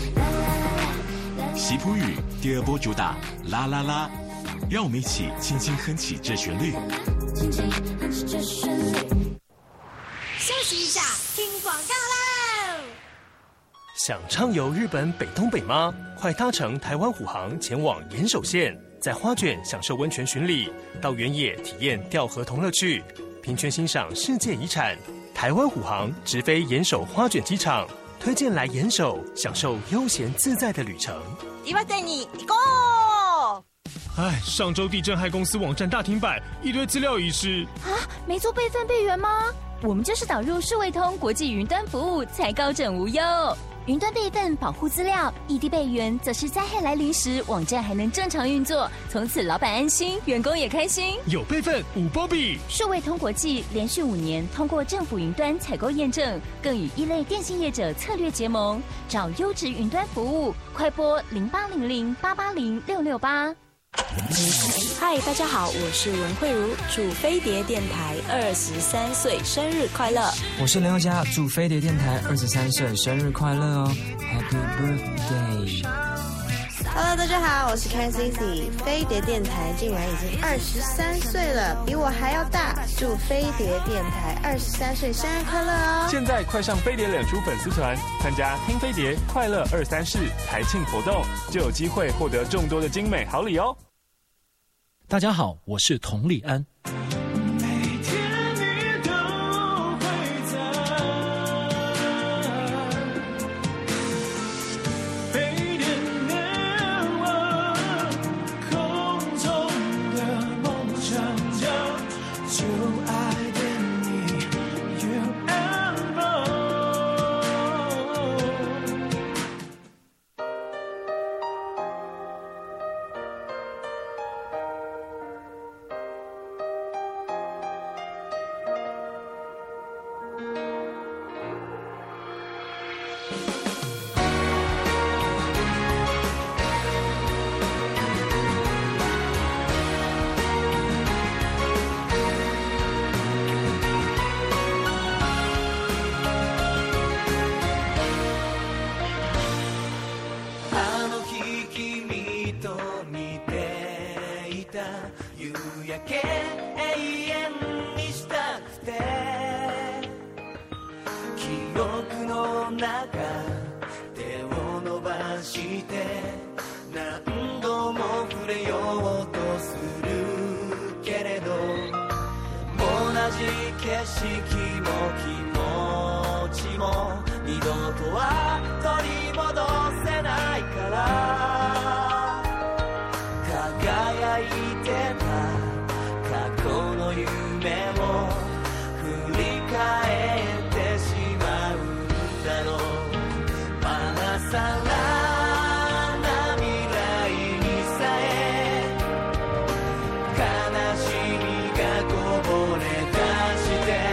S21: 喜普语第二波主打啦啦啦，让我们一起轻轻哼起这旋律。
S8: 轻轻哼起这旋律。休息一下，听广告喽。
S22: 想畅游日本北东北吗？快搭乘台湾虎航前往岩手县，在花卷享受温泉巡礼，到原野体验吊河同乐趣，平泉欣赏世界遗产。台湾虎航直飞岩手花卷机场，推荐来岩手享受悠闲自在的旅程。
S23: 岩手に行こう。
S24: 哎，上周地震害公司网站大停摆，一堆资料遗失。
S25: 啊，没做备份备援吗？我们就是导入数位通国际云端服务，才高枕无忧。云端备份保护资料，异地备援则是灾害来临时，网站还能正常运作，从此老板安心，员工也开心。
S24: 有备份五波比。
S25: 数位通国际连续5年通过政府云端采购验证，更与1类电信业者策略结盟，找优质云端服务，快拨0800880668。
S17: 嗨，大家好，我是文慧茹，祝飞碟电台23岁生日快乐。
S26: 我是林宥嘉，祝飞碟电台23岁生日快乐哦 ，Happy Birthday！Hello，
S17: 大家好，我是 KCC， 飞碟电台竟然已经23岁了，比我还要大，祝飞碟电台23岁生日快乐哦！
S15: 现在快上飞碟脸书粉丝团，参加听飞碟快乐23世台庆活动，就有机会获得众多的精美好礼哦。
S27: 大家好，我是童丽安。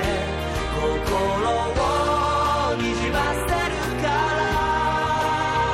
S2: 心をにじませるから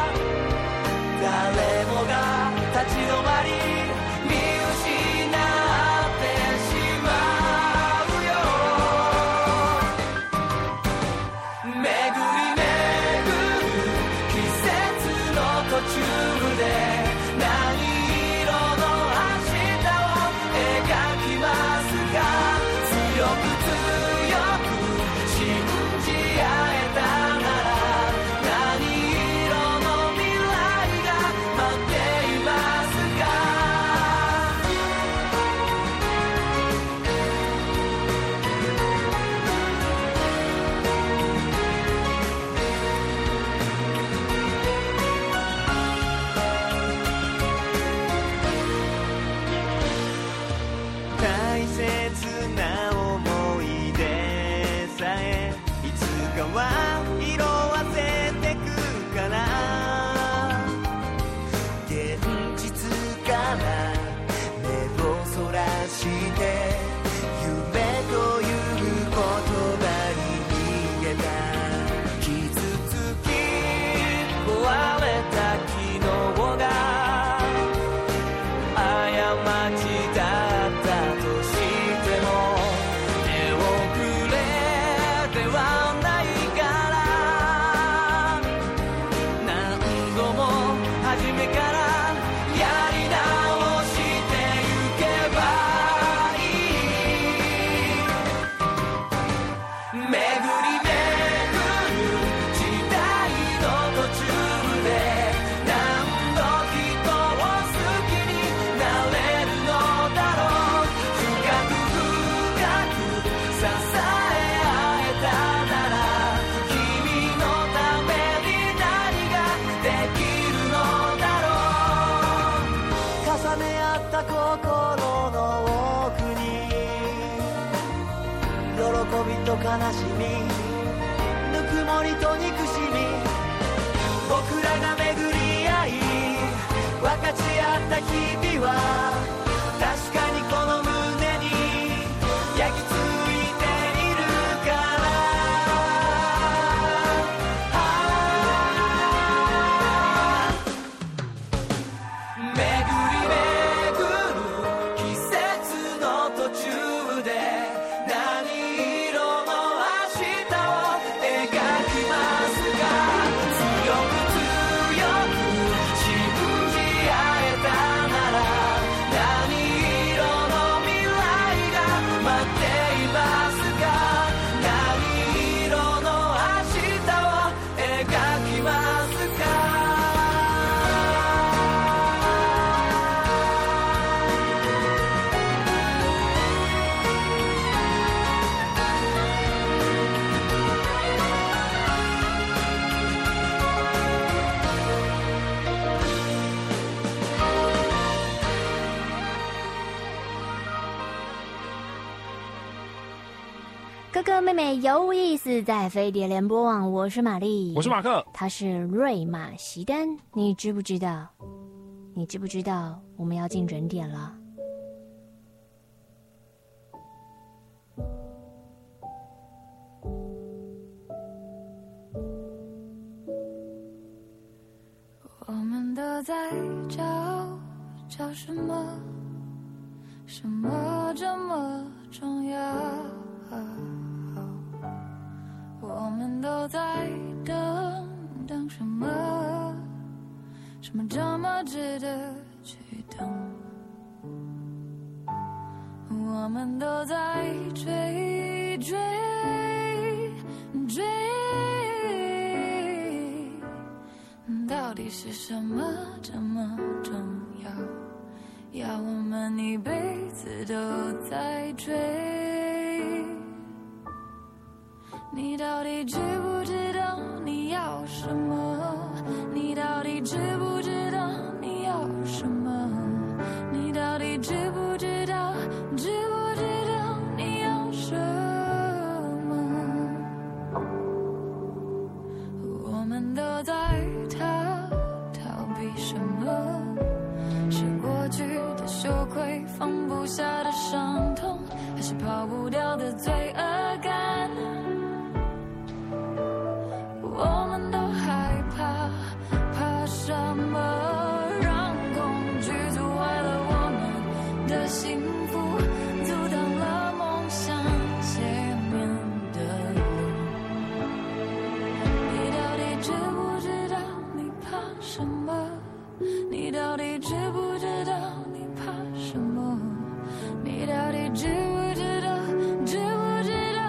S2: 切な思い出さえいつかは色あせてくから現実から目をそらして夢という言葉に逃げた傷つき壊れた昨日が過ちだったとしても手遅れではないから何度も初めからやり直してゆけばいい巡り巡る時代の途中で何度人を好きになれるのだろう深く深く支え合えたなら君のために何ができるのだろう重ね合った心の奥に喜びと悲しみぬくもりと憎しみ僕らが巡り合い分かち合った日々は確かにこの胸に焼き付いているから巡り巡る季節の途中で何色の明日を描きますか強く強く信じ合えたなら何色の未来が待っていますか何色の明日を描きますか
S14: 哥哥妹妹有意思，在飞碟联播网，我是玛丽，
S15: 我是马克，
S14: 他是瑞玛席丹。你知不知道？你知不知道我们要进整点了？
S20: 我们都在找什么？什么这么重要？我们都在等什么？什么这么值得去等？我们都在追，到底是什么这么重要？要我们一辈子都在追？你到底知不知道你要什么？你到底知不知道你要什么？你到底知不知道你要什么？我们都在逃避什么？是过去的羞愧，放不下的伤痛，还是跑不掉的罪恶感？我们都害怕什么？让恐惧阻碍了我们的幸福，阻挡了梦想前面的路。你到底知不知道你怕什么？你到底知不知道你怕什么？你到底知不知道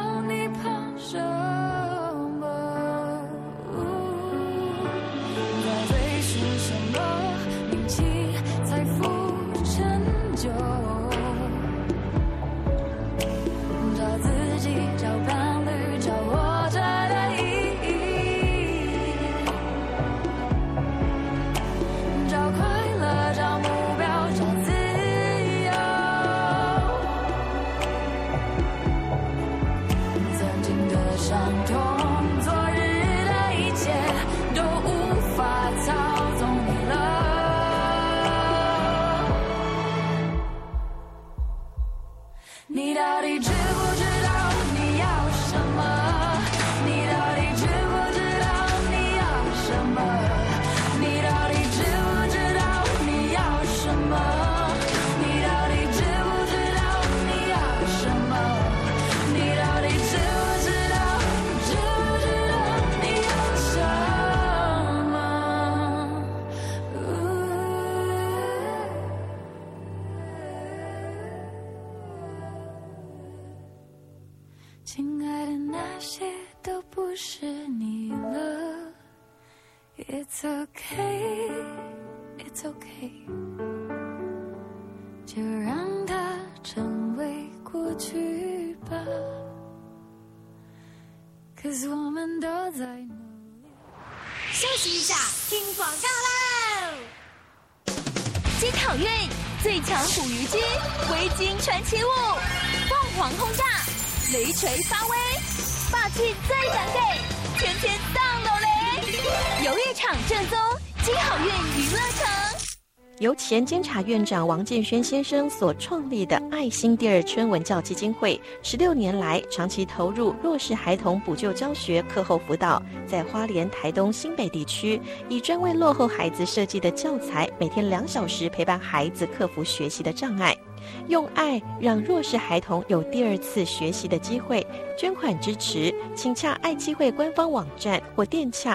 S20: 你到底知不知道你要什么？你到底知不知道你要什么？你到底知不知道你要什么？你到底知不知道你要什么？你到底知不知道？知不知道你要什么？亲爱的，那些都不是你了。It's okay, it's okay， 就让它成为过去吧。Cause 我们都在努力。
S8: 休息一下，听广告喽！
S25: 金好运最强捕鱼机围巾传奇物，凤凰轰炸，雷锤发威，霸气再难给，天天荡斗雷。游乐场正宗，金好运娱乐城。
S1: 由前监察院长王建轩先生所创立的爱心第二春文教基金会，16年来长期投入弱势孩童补救教学、课后辅导，在花莲、台东、新北地区，以专为落后孩子设计的教材，每天2小时陪伴孩子克服学习的障碍，用爱让弱势孩童有第二次学习的机会。捐款支持，请洽爱基会官方网站或电洽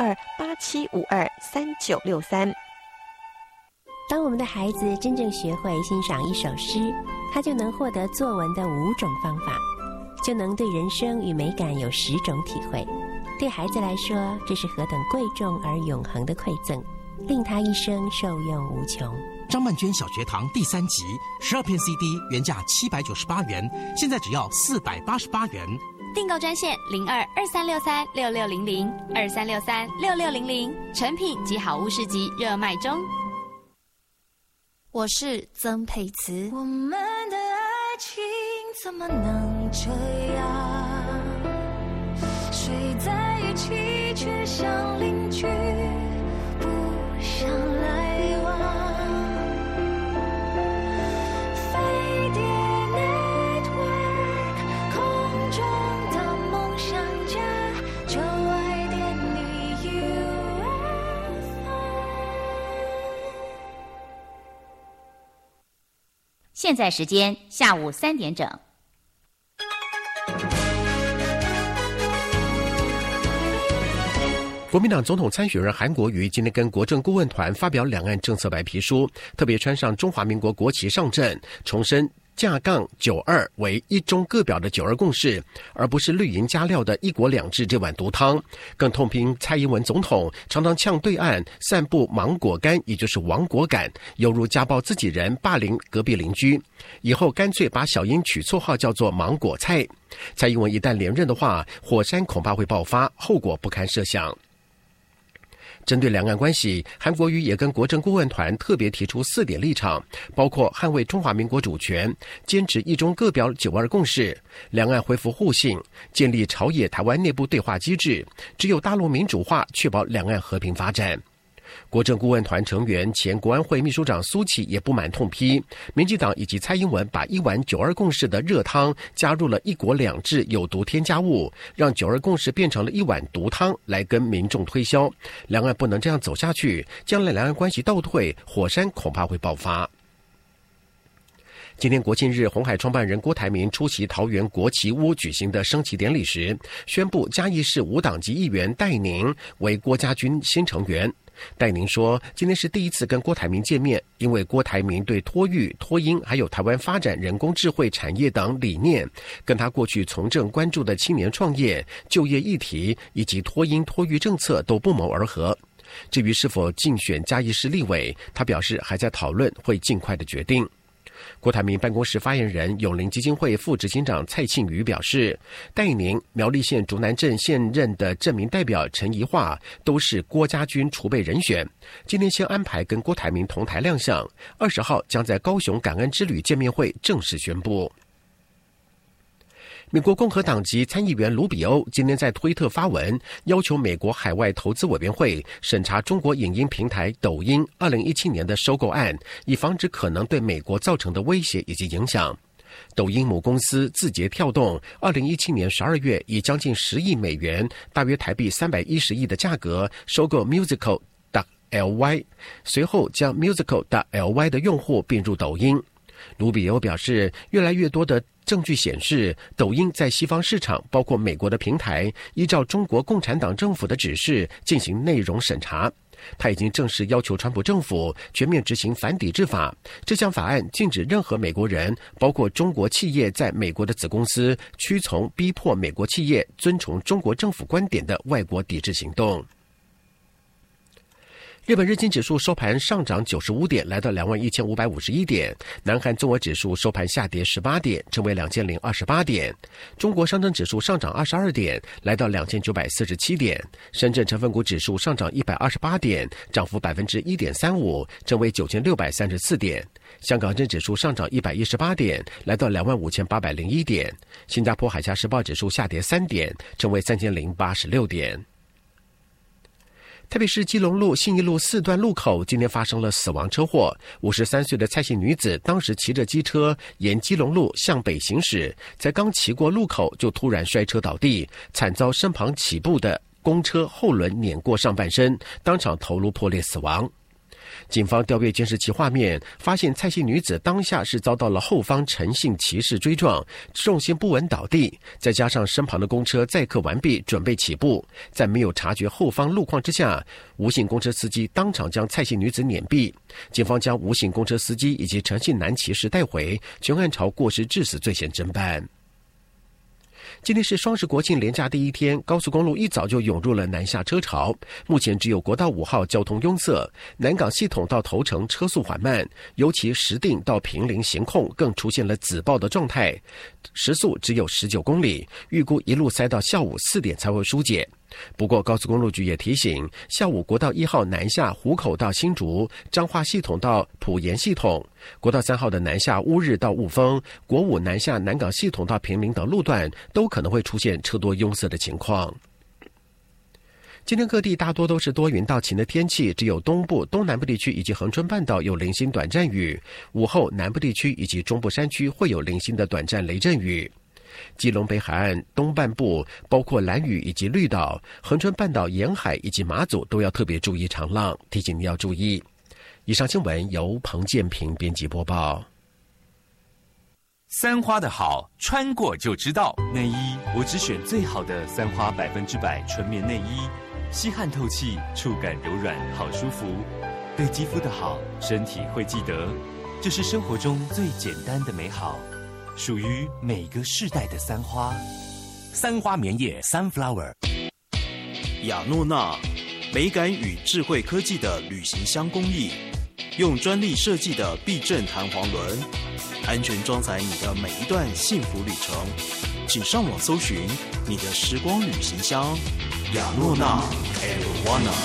S1: 0287523963。
S3: 当我们的孩子真正学会欣赏一首诗，他就能获得作文的5种方法，就能对人生与美感有10种体会。对孩子来说，这是何等贵重而永恒的馈赠，令他一生受用无穷。
S4: 张曼娟小学堂第3集，12片 CD 原价798元，现在只要488元。
S5: 订购专线02-2363-6600，2363-6600，成品及好物市集热卖中。
S10: 我是曾沛慈。
S20: 我们的爱情怎么能这样？睡在一起却像邻居，不想来往。飞碟 Network， 空中的梦想家，就爱点你 UFO。
S6: 现在时间下午3点整。
S7: 国民党总统参选人韩国瑜今天跟国政顾问团发表两岸政策白皮书，特别穿上中华民国国旗上阵，重申架杠92为一中各表的92共识，而不是绿营加料的一国两制这碗毒汤。更痛批蔡英文总统常常呛对岸散布芒果干，也就是亡国感，犹如家暴自己人，霸凌隔壁邻居。以后干脆把小英取绰号叫做芒果菜。蔡英文一旦连任的话，火山恐怕会爆发，后果不堪设想。针对两岸关系，韩国瑜也跟国政顾问团特别提出4点立场，包括捍卫中华民国主权、坚持一中各表92共识、两岸恢复互信、建立朝野台湾内部对话机制，只有大陆民主化，确保两岸和平发展。国政顾问团成员前国安会秘书长苏起也不满痛批，民进党以及蔡英文把一碗92共识的热汤加入了一国两制有毒添加物，让92共识变成了一碗毒汤来跟民众推销。两岸不能这样走下去，将来两岸关系倒退，火山恐怕会爆发。今天国庆日，鸿海创办人郭台铭出席桃园国旗屋举行的升旗典礼时，宣布嘉义市无党籍议员戴宁为郭家军新成员。戴宁说，今天是第一次跟郭台铭见面，因为郭台铭对托育、托婴还有台湾发展人工智慧产业等理念，跟他过去从政关注的青年创业、就业议题以及托婴托育政策都不谋而合。至于是否竞选嘉义市立委，他表示还在讨论，会尽快的决定。郭台铭办公室发言人永龄基金会副执行长蔡庆瑜表示，戴宁、苗栗县竹南镇现任的镇民代表陈宜桦都是郭家军储备人选，今天先安排跟郭台铭同台亮相，20号将在高雄感恩之旅见面会正式宣布。美国共和党籍参议员卢比欧今天在推特发文，要求美国海外投资委员会审查中国影音平台抖音2017年的收购案，以防止可能对美国造成的威胁以及影响。 抖音母公司字节跳动2017年12月以将近10亿美元，大约台币310亿的价格收购 Musical.ly， 随后将 Musical.ly 的用户并入抖音。卢比欧表示，越来越多的证据显示，抖音在西方市场，包括美国的平台，依照中国共产党政府的指示进行内容审查。他已经正式要求川普政府全面执行反抵制法。这项法案禁止任何美国人，包括中国企业在美国的子公司，屈从逼迫美国企业遵从中国政府观点的外国抵制行动。日本日经指数收盘上涨95点，来到21,551点。南韩综合指数收盘下跌18点，成为2028点。中国上证指数上涨22点，来到2947点。深圳成分股指数上涨128点，涨幅1.35%，成为9634点。香港证指数上涨118点，来到25,801点。新加坡海峡时报指数下跌3点，成为3086点。特别是基隆路、信义路4段路口今天发生了死亡车祸，53岁的蔡姓女子当时骑着机车沿基隆路向北行驶，才刚骑过路口就突然摔车倒地，惨遭身旁起步的公车后轮碾过上半身，当场头颅破裂死亡。警方调阅监视器画面，发现蔡姓女子当下是遭到了后方陈姓骑士追撞，重心不稳倒地，再加上身旁的公车载客完毕准备起步，在没有察觉后方路况之下，吴姓公车司机当场将蔡姓女子碾毙。警方将吴姓公车司机以及陈姓男骑士带回，全案朝过失致死罪嫌侦办。今天是双十国庆连假第一天，高速公路一早就涌入了南下车潮，目前只有国道5号交通拥塞，南港系统到头城车速缓慢，尤其石碇到坪林行控更出现了紫爆的状态，时速只有19公里，预估一路塞到下午4点才会疏解。不过高速公路局也提醒，下午国道1号南下湖口到新竹，彰化系统到埔盐系统，国道3号的南下乌日到雾峰，国5南下南港系统到坪林等路段都可能会出现车多拥塞的情况。今天各地大多都是多云到晴的天气，只有东部、东南部地区以及恒春半岛有零星短暂雨，午后南部地区以及中部山区会有零星的短暂雷阵雨。基隆北海岸东半部包括兰屿以及绿岛、恒春半岛沿海以及马祖都要特别注意长浪，提醒你要注意。以上新闻由彭建平编辑播报。
S9: 三花的好穿过就知道，内衣我只选最好的三花100%纯棉内衣，吸汗透气，触感柔软，好舒服。对肌肤的好，身体会记得，这是生活中最简单的美好。属于每个世代的三花，三花棉叶 Sunflower。
S11: 雅诺娜，美感与智慧科技的旅行箱工艺，用专利设计的避震弹簧轮，安全装载你的每一段幸福旅程。请上网搜寻你的时光旅行箱，雅诺娜 Arowana。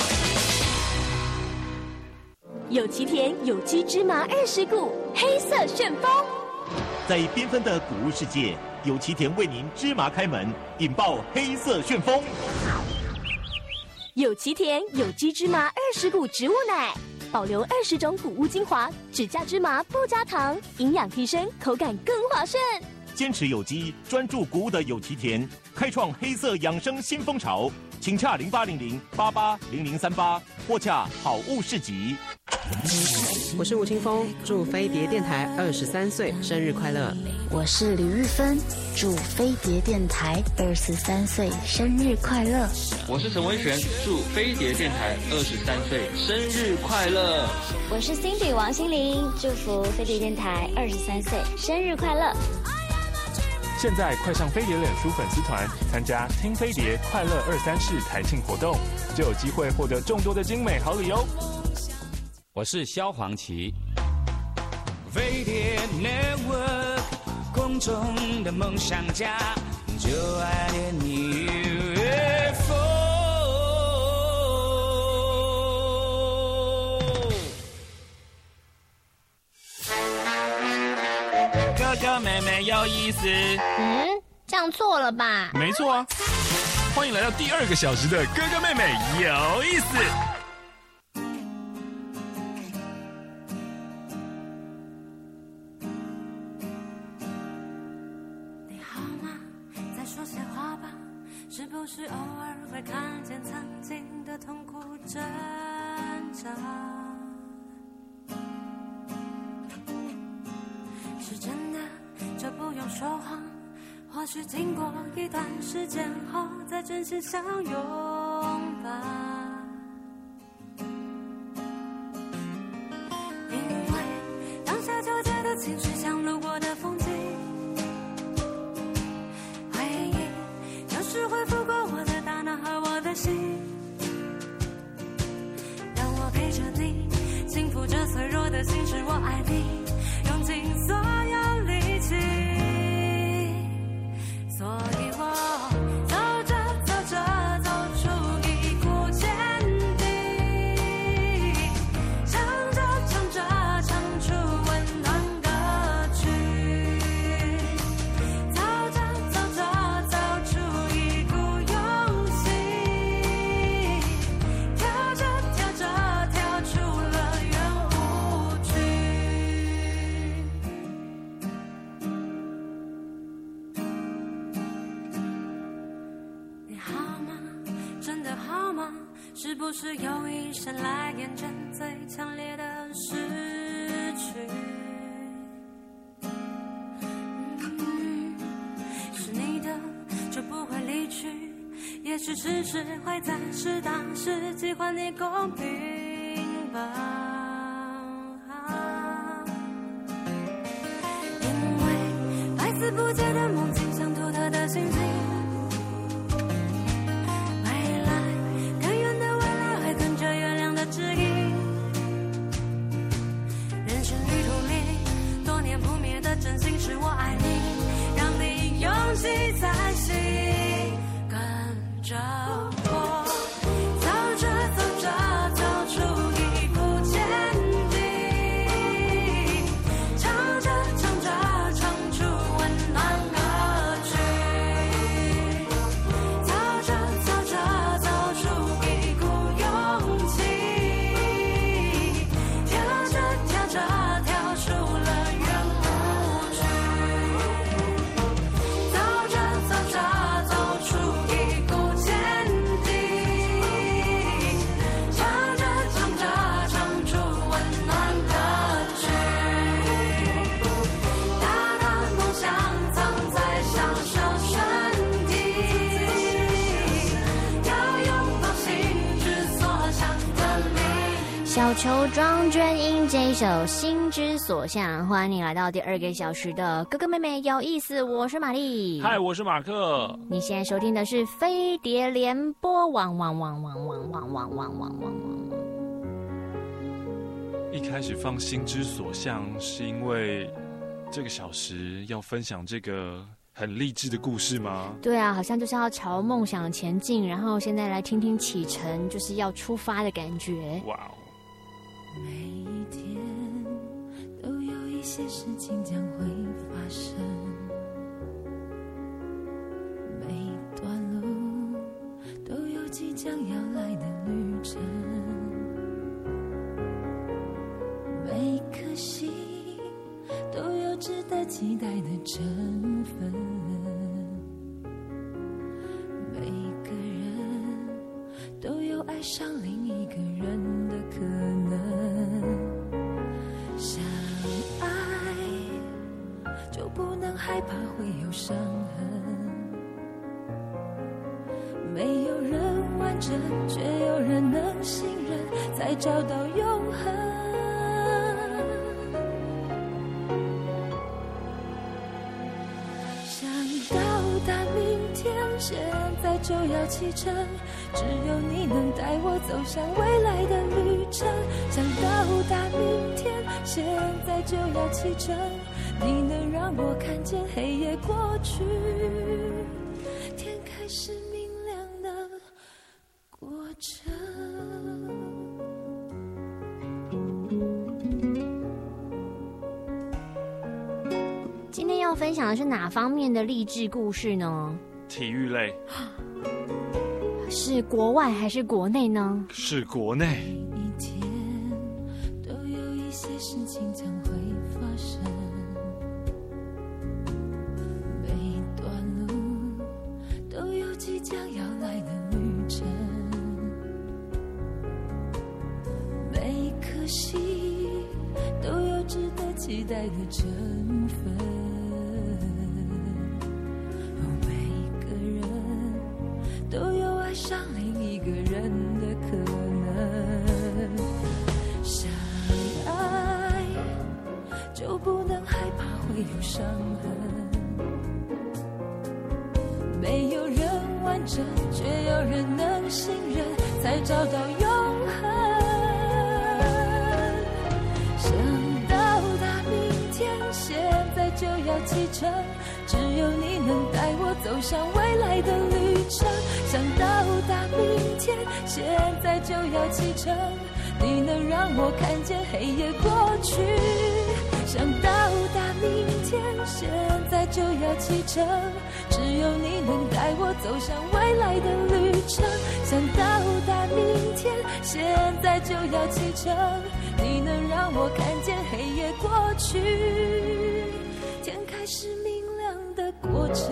S8: 有奇田有机芝麻20股，黑色旋风。
S12: 在缤纷的谷物世界，有奇田为您芝麻开门，引爆黑色旋风。
S8: 有奇田有机芝麻20股植物奶，保留20种谷物精华，只加芝麻不加糖，营养提升，口感更滑顺。
S12: 坚持有机，专注谷物的有奇田，开创黑色养生新风潮。请洽0800880038，或洽好物市集。
S13: 我是吴青峰，祝飞碟电台23岁生日快乐。
S16: 我是李玉芬，祝飞碟电台23岁生日快乐。
S18: 我是陈威璇，祝飞碟电台23岁生日快乐。
S19: 我是 Cindy 王心凌，祝福飞碟电台23岁生日快乐。
S22: 现在快上飞碟脸书粉丝团，参加听飞碟快乐234台庆活动，就有机会获得众多的精美好礼哦。
S18: 我是萧煌奇。
S2: 飞碟 Network 空中的梦想家，就爱点你 UFO。哥哥妹妹有意思。
S14: 这样错了吧？
S22: 没错啊！欢迎来到第2个小时的哥哥妹妹有意思。
S20: 吗？再说些话吧，是不是偶尔会看见曾经的痛苦挣扎？是真的就不用说谎，或许经过一段时间后再真心相拥吧。因为当下纠结的情绪像路过的风景，回忆有时会拂过我的大脑和我的心，让我陪着你轻抚着脆弱的心，是我爱你用尽所有力气，所以我走着走着走出一股坚定，唱着唱着唱出温暖歌曲，走着走着走出一股勇气，跳着跳着跳出了圆舞曲。你好吗？真的好吗？是不是有一生来验证最强烈的失去？是你的就不会离去，也许事实会在适当时机还你公平吧。因为百思不解的梦境像独特的心情，未来更远的未来会跟着月亮的指引，人生旅途里多年不灭的真心是我爱你，让你勇气再起，跟着我走着走着走出一股坚定，唱着唱着唱出温暖歌曲，走着走着走出一股勇气，跳着跳着跳出了圆舞曲，走着走着走出一股坚定，唱着唱着唱出温暖歌曲，大的梦想藏在小小身体，要拥抱心之所向的你。
S14: 小球庄娟英这一首《心之所向》，欢迎你来到第2个小时的哥哥妹妹有意思，我是玛丽。
S18: 嗨，我是马克。
S14: 你现在收听的是飞碟联播网。
S18: 一开始放心之所向，是因为这个小时要分享这个很励志的故事吗？
S14: 对啊，好像就是要朝梦想前进，然后现在来听听启程，就是要出发的感觉。
S18: 哇哦！
S20: 每一天都有一些事情将会发生，每段路都有即将要来的旅程，每颗心都有值得期待的成分，每个人都有爱上另一个人的可能，相爱就不能害怕会有伤痕，没有人完整，却有人能信任，才找到永恒。想到达明天，现在就要启程，只有你能带我走向未来的旅程。想到达明天，现在就要启程，你能让我看见黑夜过去，天开始明亮的过程。
S14: 今天要分享的是哪方面的励志故事呢？
S18: 体育类。
S14: 是国外还是国内呢？
S18: 是国内。
S20: 每一天都有一些事情将会发生，每段即将要来的旅程，每一颗心都有值得期待的成分，每一个人都有爱上另一个人的可能。相爱就不能害怕会有伤痕，没有人完整，却有人能信任，才找到永恒。想到达明天，现在就要启程，只有你能带我走向未来的旅程。想到达明天，现在就要启程，你能让我看见黑夜过去。想到达明天，现在就要启程，只有你能带我走向未来的旅程。想到达明天，现在就要启程，你能让我看见黑夜过去，天开始明亮的过程。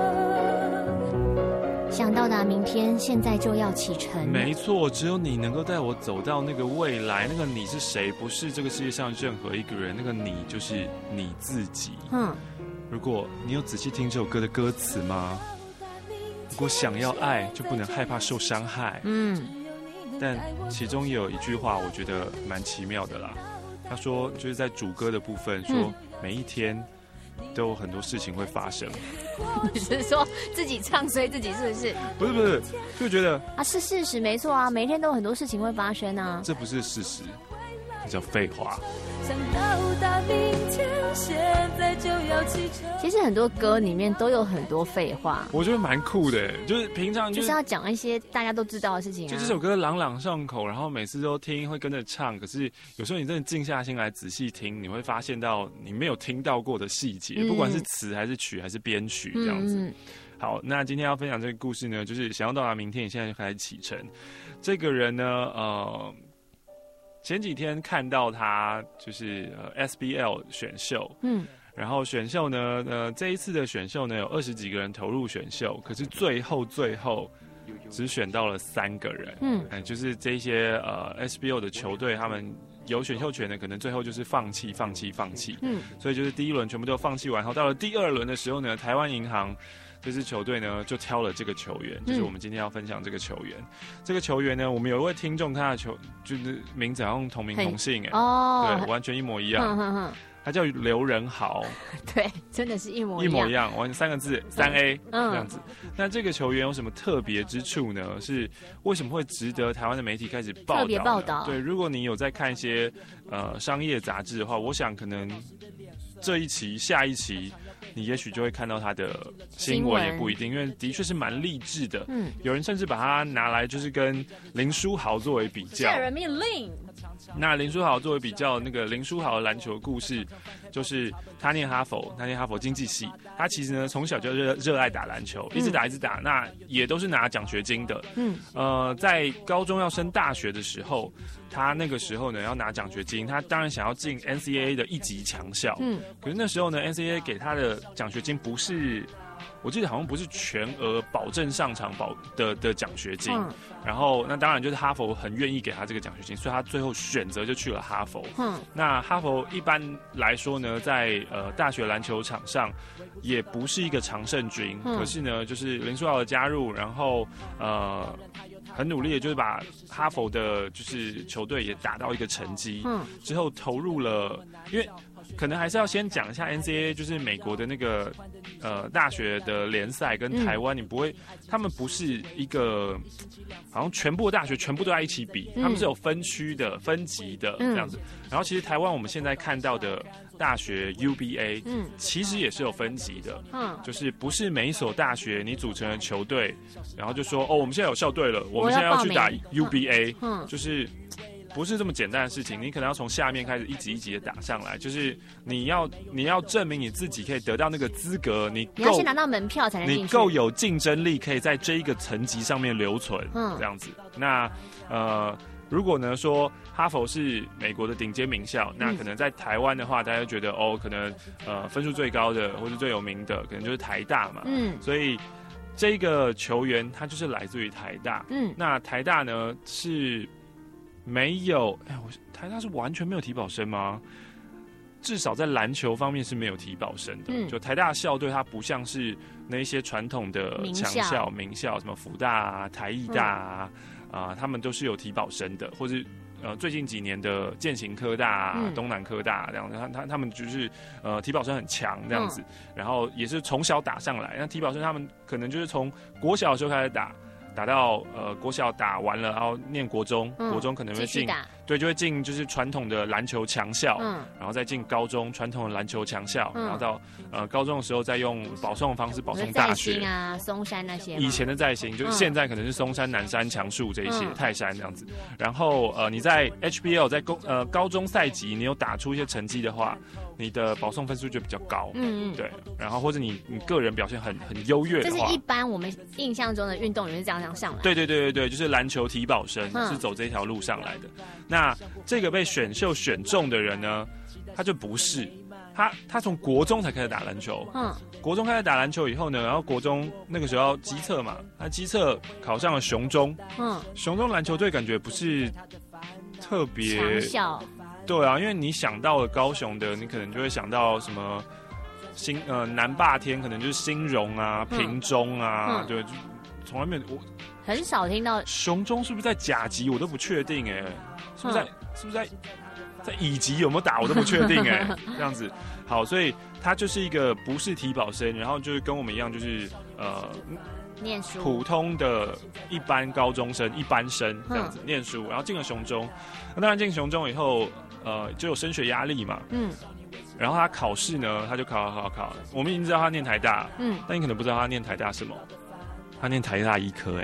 S14: 想到达明天，现在就要启程。
S18: 没错，只有你能够带我走到那个未来。那个你是谁？不是这个世界上任何一个人，那个你就是你自己。如果你有仔细听这首歌的歌词吗？如果想要爱，就不能害怕受伤害。但其中也有一句话，我觉得蛮奇妙的啦。他说，就是在主歌的部分说，每一天都有很多事情会发生。
S14: 你是说自己唱衰自己是不是？
S18: 不是，就觉得
S14: 啊，是事实，没错啊，每一天都有很多事情会发生啊。
S18: 这不是事实，这叫废话。
S20: 想到达明天，现在就要启程。
S14: 其实很多歌里面都有很多废话，
S18: 我觉得蛮酷的，就是平常
S14: 就是要讲一些大家都知道的事情啊。
S18: 就这首歌朗朗上口，然后每次都听会跟着唱，可是有时候你真的静下心来仔细听，你会发现到你没有听到过的细节，不管是词还是曲还是编曲这样子。好，那今天要分享这个故事呢，就是想要到达明天，现在就开始启程。这个人呢，前几天看到他就是SBL 选秀，然后选秀呢，这一次的选秀呢有20几个人投入选秀，可是最后只选到了3个人，就是这些SBL 的球队他们有选秀权的，可能最后就是放弃，所以就是第一轮全部都放弃完后，到了第2轮的时候呢，台湾银行这支球队呢就挑了这个球员，就是我们今天要分享这个球员。这个球员呢，我们有一位听众，他的就是名字好像同名同姓对，完全一模一样。他叫刘仁豪，
S14: 对，真的是一模
S18: 一样，完全3个字3A 这样子。那这个球员有什么特别之处呢？是为什么会值得台湾的媒体开始报道？
S14: 特别报道。
S18: 对，如果你有在看一些商业杂志的话，我想可能这一期、下一期，你也许就会看到他的新闻，也不一定，因为的确是蛮励志的。有人甚至把他拿来就是跟林书豪作为比较。那林书豪作为比较，那个林书豪的篮球故事，就是他念哈佛经济系，他其实呢从小就热爱打篮球，一直打，那也都是拿奖学金的。在高中要升大学的时候，他那个时候呢要拿奖学金，他当然想要进 NCAA 的1级强校。可是那时候呢 NCAA 给他的奖学金不是，我记得好像不是全额保证上场的奖学金。然后那当然就是哈佛很愿意给他这个奖学金，所以他最后选择就去了哈佛。那哈佛一般来说呢，在大学篮球场上也不是一个常胜军，可是呢，就是林书豪的加入，然后很努力的就是把哈佛的就是球队也打到一个成绩。之后投入了，因为可能还是要先讲一下 NCAA， 就是美国的那个大学的联赛跟台湾，你不会，他们不是一个好像全部的大学全部都在一起比，他们是有分区的、分级的这样子。然后其实台湾我们现在看到的大学 UBA，其实也是有分级的，就是不是每一所大学你组成了球队，然后就说我们现在有校队了，我们现在要去打 UBA，就是不是这么简单的事情，你可能要从下面开始一级一级的打上来，就是你要证明你自己可以得到那个资格，你
S14: 要先拿到门票才能进去，
S18: 你够有竞争力，可以在这一个层级上面留存，这样子。那如果呢说哈佛是美国的顶尖名校，那可能在台湾的话，大家就觉得可能分数最高的或是最有名的，可能就是台大嘛。所以这个球员他就是来自于台大，那台大呢是没有，台大是完全没有体保生吗？至少在篮球方面是没有体保生的。就台大校队，它不像是那一些传统的强校、名校，什么辅大啊、台艺大啊，他们都是有体保生的，或是最近几年的健行科大啊、东南科大这样子，他们就是体保生很强这样子，然后也是从小打上来。那体保生他们可能就是从国小的时候开始打到国小打完了，然后念国中，国中可能会进，对，就会进就是传统的篮球强校，然后再进高中传统的篮球强校，然后到高中的时候再用保送的方式保送大学
S14: 啊，松山那些，
S18: 以前的在新就是现在可能是松山、南山、强树这一些，泰山这样子。然后你在 HBL 在高中赛级你有打出一些成绩的话，你的保送分数就比较高，对，然后或者你个人表现很优越的话，
S14: 这是一般我们印象中的运动员是这样上来。
S18: 对，就是篮球体保生是走这条路上来的。那这个被选秀选中的人呢，他就不是他从国中才开始打篮球，国中开始打篮球以后呢，然后国中那个时候基测嘛，他基测考上了雄中，雄中篮球队感觉不是特别
S14: 强校。
S18: 对啊，因为你想到了高雄的，你可能就会想到什么南霸天，可能就是新荣啊、屏中啊，对，就从来没有
S14: 很少听到。
S18: 雄中是不是在甲级我都不确定是不是在乙级有没有打我都不确定这样子。好，所以他就是一个不是体保生，然后就是跟我们一样，就是
S14: 念书
S18: 普通的一般高中生、一般生这样子念书，然后进了雄中。那当然进雄中以后，就有升学压力嘛。然后他考试呢，他就考。我们已经知道他念台大，但你可能不知道他念台大什么。他念台大医科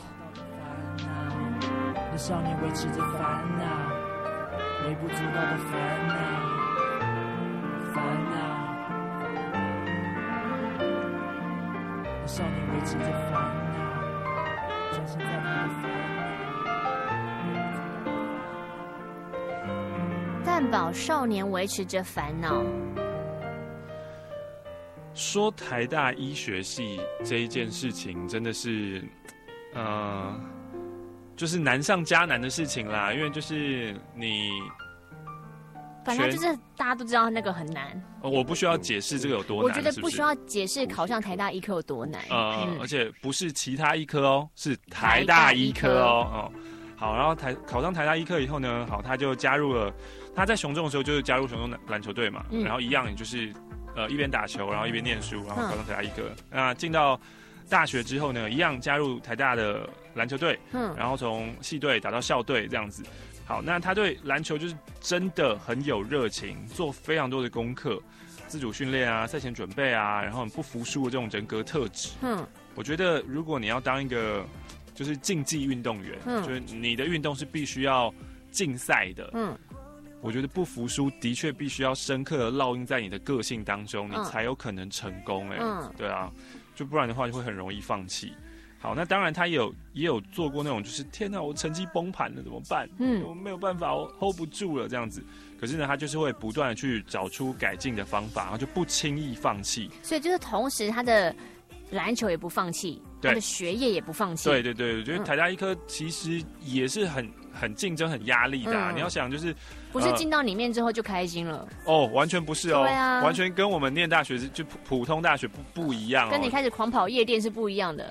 S2: 那少年维持着烦恼，微不足道的烦恼。那少年维持着烦恼，专心在他的烦
S14: 恼。蛋堡少年维持着烦恼。
S18: 说台大医学系这一件事情，真的是，就是难上加难的事情啦。因为就是你，
S14: 反正就是大家都知道那个很难。
S18: 我不需要解释这个有多难，
S14: 我觉得不需要解释考上台大医科有多难。
S18: 而且不是其他医科哦，是台大医科哦。好，然后考上台大医科以后呢，好，他就加入了。他在雄中的时候就是加入雄中篮球队嘛，然后一样就是。一边打球，然后一边念书，然后考上台大医科。那进到大学之后呢，一样加入台大的篮球队，然后从系队打到校队这样子。好，那他对篮球就是真的很有热情，做非常多的功课，自主训练啊，赛前准备啊，然后很不服输的这种人格特质。我觉得如果你要当一个就是竞技运动员，就是你的运动是必须要竞赛的，我觉得不服输的确必须要深刻的烙印在你的个性当中，你才有可能成功。对啊，就不然的话就会很容易放弃。好，那当然他也有做过那种就是天哪，我成绩崩盘了怎么办？我没有办法，我 hold 不住了这样子。可是呢，他就是会不断的去找出改进的方法，然后就不轻易放弃。
S14: 所以就是同时他的篮球也不放弃，他的学业也不放弃。
S18: 对，我觉得台大医科其实也是很竞争、很压力的你要想，就是
S14: 不是进到里面之后就开心了
S18: 完全不是
S14: 对啊，
S18: 完全跟我们念大学就普通大学不一样
S14: 跟你开始狂跑夜店是不一样的。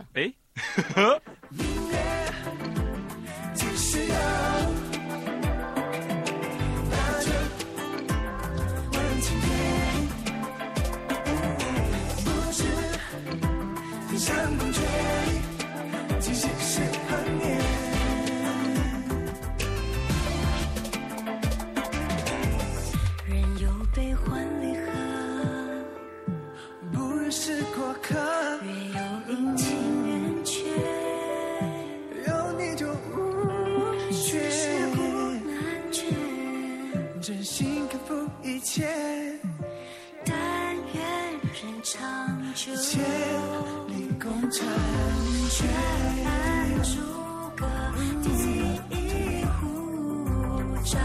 S2: 是过客，越有阴晴圆缺，有你就无缺，世故难全，真心克服一切，但愿人长久，千里共婵娟，按逐个第一壶照。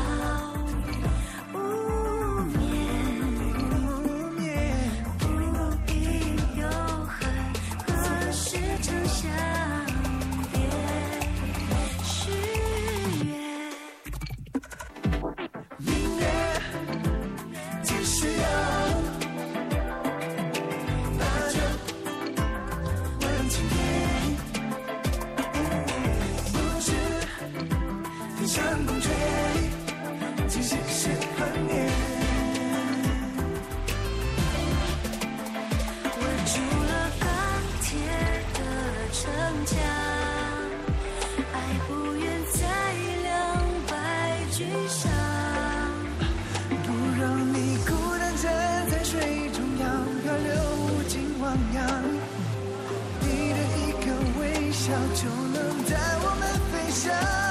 S2: 时跳就能带我们飞翔。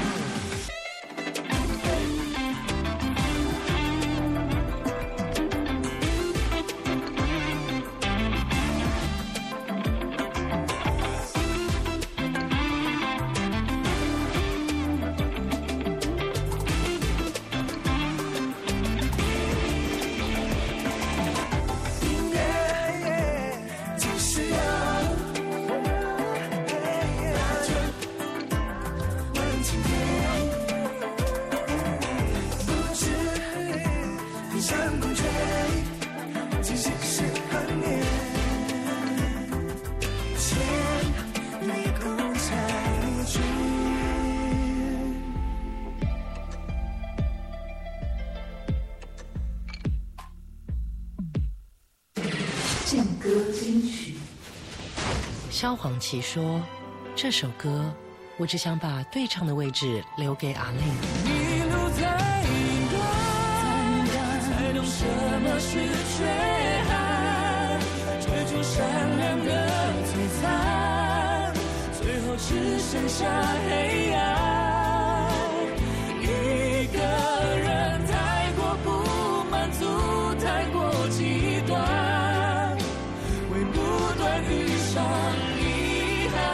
S15: 劲歌金曲。
S17: 萧煌奇说：“这首歌，我只想把对唱的位置留给阿令。”
S2: 迷路在云端，才懂什么是缺憾，追逐善良的璀璨，最后只剩下黑暗。一个人太过不满足，太过极端，会不断遇上遗憾。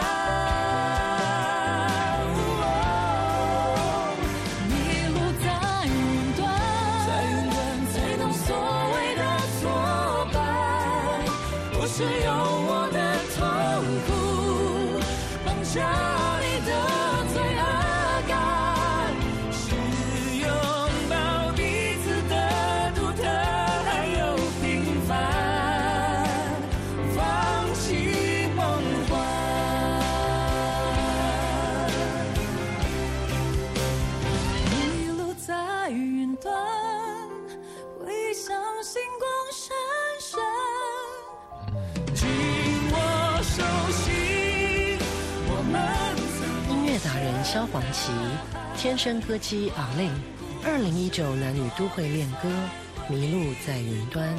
S2: 迷路在云端，在云端才懂所谓的挫败，不是用我的痛苦绑架你的罪恶感，是拥抱彼此的独特还有平凡，放弃梦幻。迷路在云端，会像星光闪闪，紧握手心，我们曾
S17: 音乐达人萧煌奇，天生歌姬阿令，2019男女都会恋歌《迷路在云端》。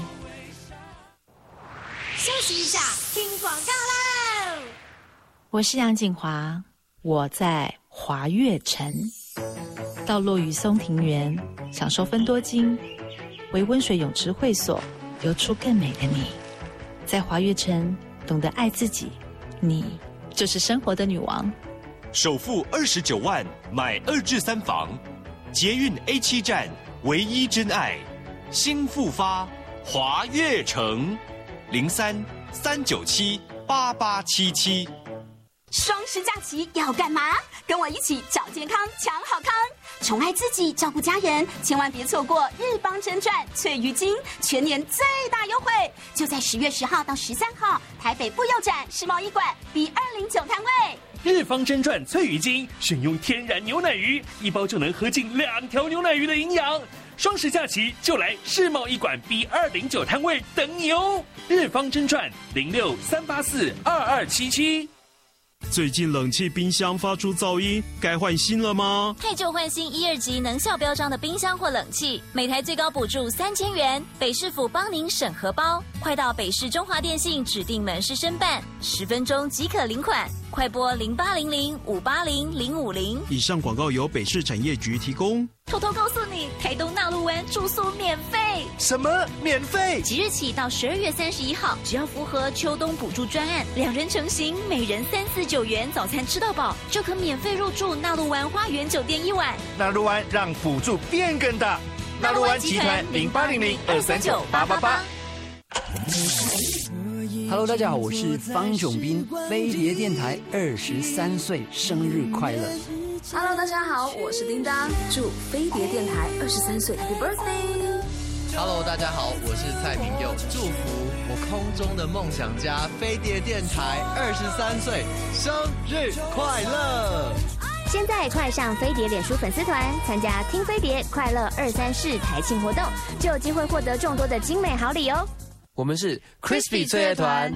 S8: 休息一下，听广告喽！
S21: 我是杨锦华，我在华悦城，到落雨松庭园，享受芬多精，为温水泳池会所，游出更美的你。在华悦城，懂得爱自己，你就是生活的女王。
S9: 首付29万买2至3房，捷运 A7 站唯一真爱，新复发华悦城03-397-8877。
S23: 双十假期要干嘛？跟我一起找健康抢好康，宠爱自己，照顾家人，千万别错过日邦真传翠鱼精全年最大优惠，就在10月10号到13号，台北妇幼展世贸1馆 B209摊位。
S22: 日方真传翠鱼精，选用天然牛奶鱼，一包就能喝进2条牛奶鱼的营养。双十假期就来世贸1馆 B209摊位等你哦！日方真传06-384-2277。
S11: 最近冷气冰箱发出噪音，该换新了吗？
S25: 配旧换新1、2级能效标章的冰箱或冷气，每台最高补助3000元，北市府帮您审核包，快到北市中华电信指定门市申办，10分钟即可领款，快拨0800-580-050。
S11: 以上广告由北市产业局提供。
S25: 偷偷告诉你，台东纳鹿湾住宿免费。
S11: 什么免费？
S25: 即日起到12月31号，只要符合秋冬补助专案，2人成行，每人349元，早餐吃到饱，就可免费入住纳鹿湾花园酒店1晚。
S24: 纳鹿湾让补助变更大。纳鹿湾集团0800-239-888。
S26: Hello， 大家好，我是方炯斌，飞碟电台23岁生日快乐。
S27: Hello， 大家好，我是叮当，祝飞碟电台23岁 Happy Birthday。Hello，
S28: 大家好，我是蔡明佑，祝福我空中的梦想家飞碟电台23岁生日快乐！
S14: 现在快上飞碟脸书粉丝团，参加听飞碟快乐234台庆活动，就有机会获得众多的精美好礼哦。
S26: 我们是 Crispy 翠乐团。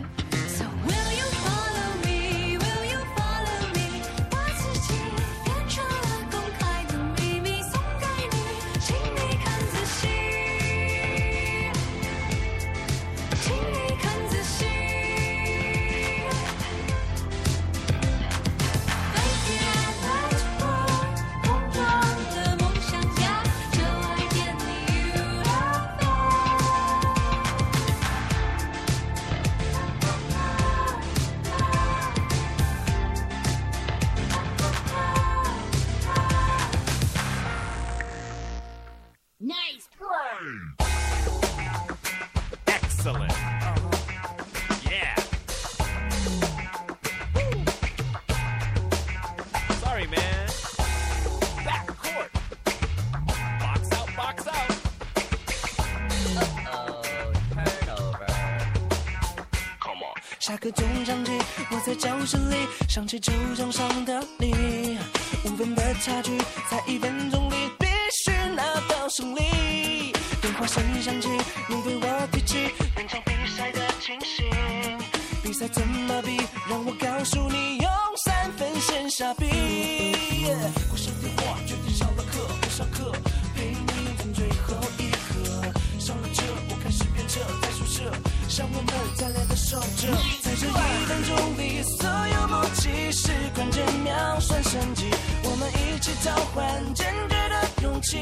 S2: 个中场击，我在教室里想起球场上的你，5分的差距，在1分钟里必须拿到胜利。电话声响起，你对我提起本场比赛的情形，比赛怎么比？让我告诉你，用3分先下笔。挂上电话，决定上了课，不上课，陪你等最后一刻。上了车，我开始变车，在宿舍，像我们在练的守着。在这1分钟里，所有默契是关键秒，算升级，我们一起召唤坚决的勇气。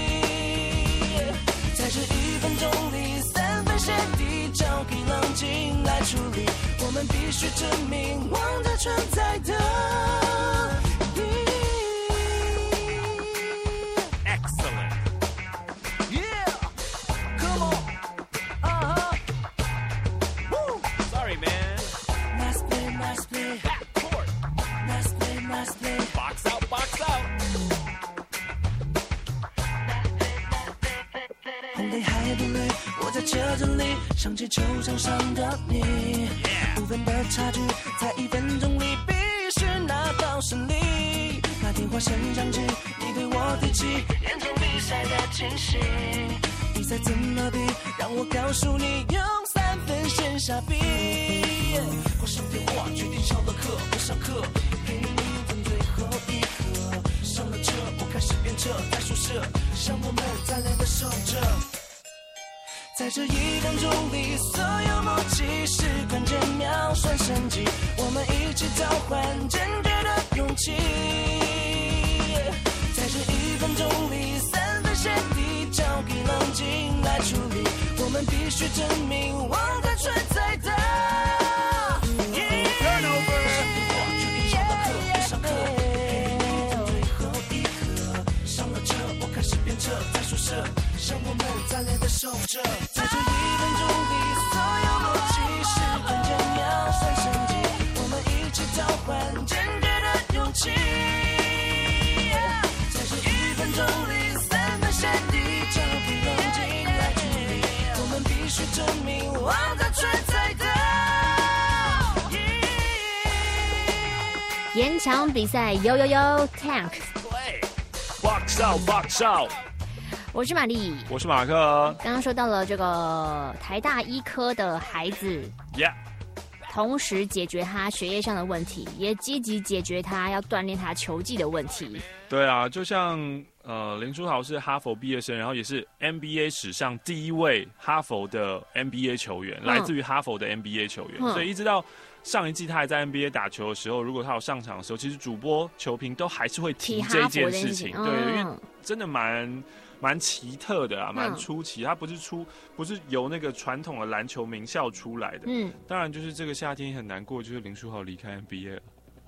S2: 在这1分钟里，3分线地交给冷静来处理，我们必须证明王者存在的意义。Excellent, yeah, come on, woo. Sorry, man. Nice play, nice play. Backcourt. Nice play, nice play. Box out, box out.很累还不累，我在车子里想起球场上的你，5分的差距，在1分钟里必须拿到胜利。那电话声响起，你对我提起延长比赛的情形，比赛怎么比？让我告诉你，用3分先下笔。挂上电话，决定上了课，不上课，陪你等最后一刻。上了车，我开始变车，在宿舍，像我们在练的守着。在这1分钟里，所有默契是关键秒，算升级，我们一起召唤坚决的勇气。在这1分钟里，3分线地交给冷静来处理，我们必须证明王者存在的意义。上了车，我开始变车，在宿舍，像我们在练的守着。在这1分钟里，所有默契是关键秒，算升级，我们一起召唤坚决的勇气。在这1分钟里，3分线地交给冷静来处理，我们必须证明王者存在的意义。
S14: 延长比赛，Yo Yo Yo Tank。
S18: Box out, box out。
S14: 我是玛丽，
S18: 我是马克。
S14: 刚刚说到了这个台大医科的孩子
S18: ，Yeah，
S14: 同时解决他学业上的问题，也积极解决他要锻炼他球技的问题。
S18: 对啊，就像林书豪是哈佛毕业生，然后也是 NBA 史上第1位哈佛的 NBA 球员，来自于哈佛的 NBA 球员，所以一直到上一季他还在 NBA 打球的时候，如果他有上场的时候，其实主播球评都还是会提这件事情，对，因为真的蛮奇特的啊，蛮出奇。他不是由那个传统的篮球名校出来的。当然就是这个夏天很难过，就是林书豪离开 NBA 了。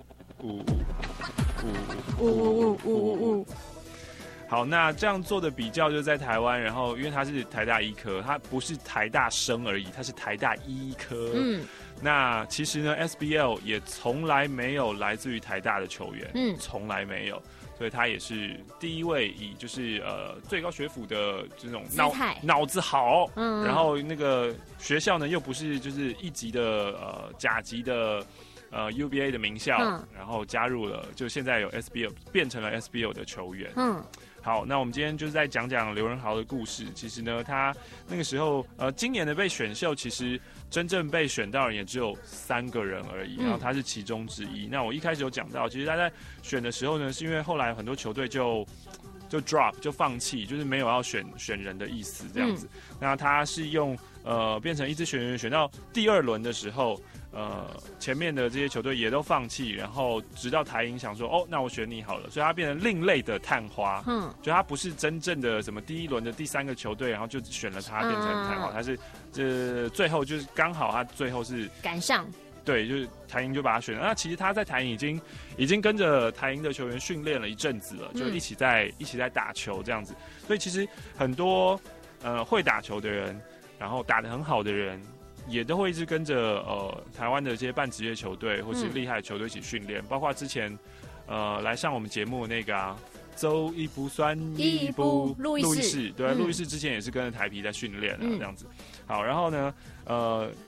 S18: 好，那这样做的比较就是在台湾，然后因为他是台大医科，他不是台大生而已，他是台大医科。那其实呢 ，SBL 也从来没有来自于台大的球员，从来没有，所以他也是第1位以就是最高学府的这种脑子好，然后那个学校呢又不是就是1级的甲级的UBA 的名校，然后加入了，就现在有 SBL 变成了 SBL 的球员。好，那我们今天就是在讲讲刘仁豪的故事。其实呢，他那个时候今年的被选秀，其实真正被选到的人也只有3个人而已，然后他是其中之一。那我一开始有讲到，其实他在选的时候呢，是因为后来很多球队就 drop 就放弃，就是没有要选人的意思这样子。那他是用变成一支选员选到第2轮的时候。前面的这些球队也都放弃，然后直到台银想说，那我选你好了，所以他变成另类的探花，就他不是真正的什么第1轮的第3个球队，然后就选了他变成探花，他是最后就是刚好他最后是
S14: 赶上，
S18: 对，就是台银就把他选了。那其实他在台银已经跟着台银的球员训练了一阵子了，就一起在打球这样子，所以其实很多会打球的人，然后打得很好的人。也都会一直跟着台湾的这些半职业球队或是厉害的球队一起训练，包括之前来上我们节目的那个走一步算一步，路易士，对，路易士之前也是跟着台啤在训练这样子。好，然后呢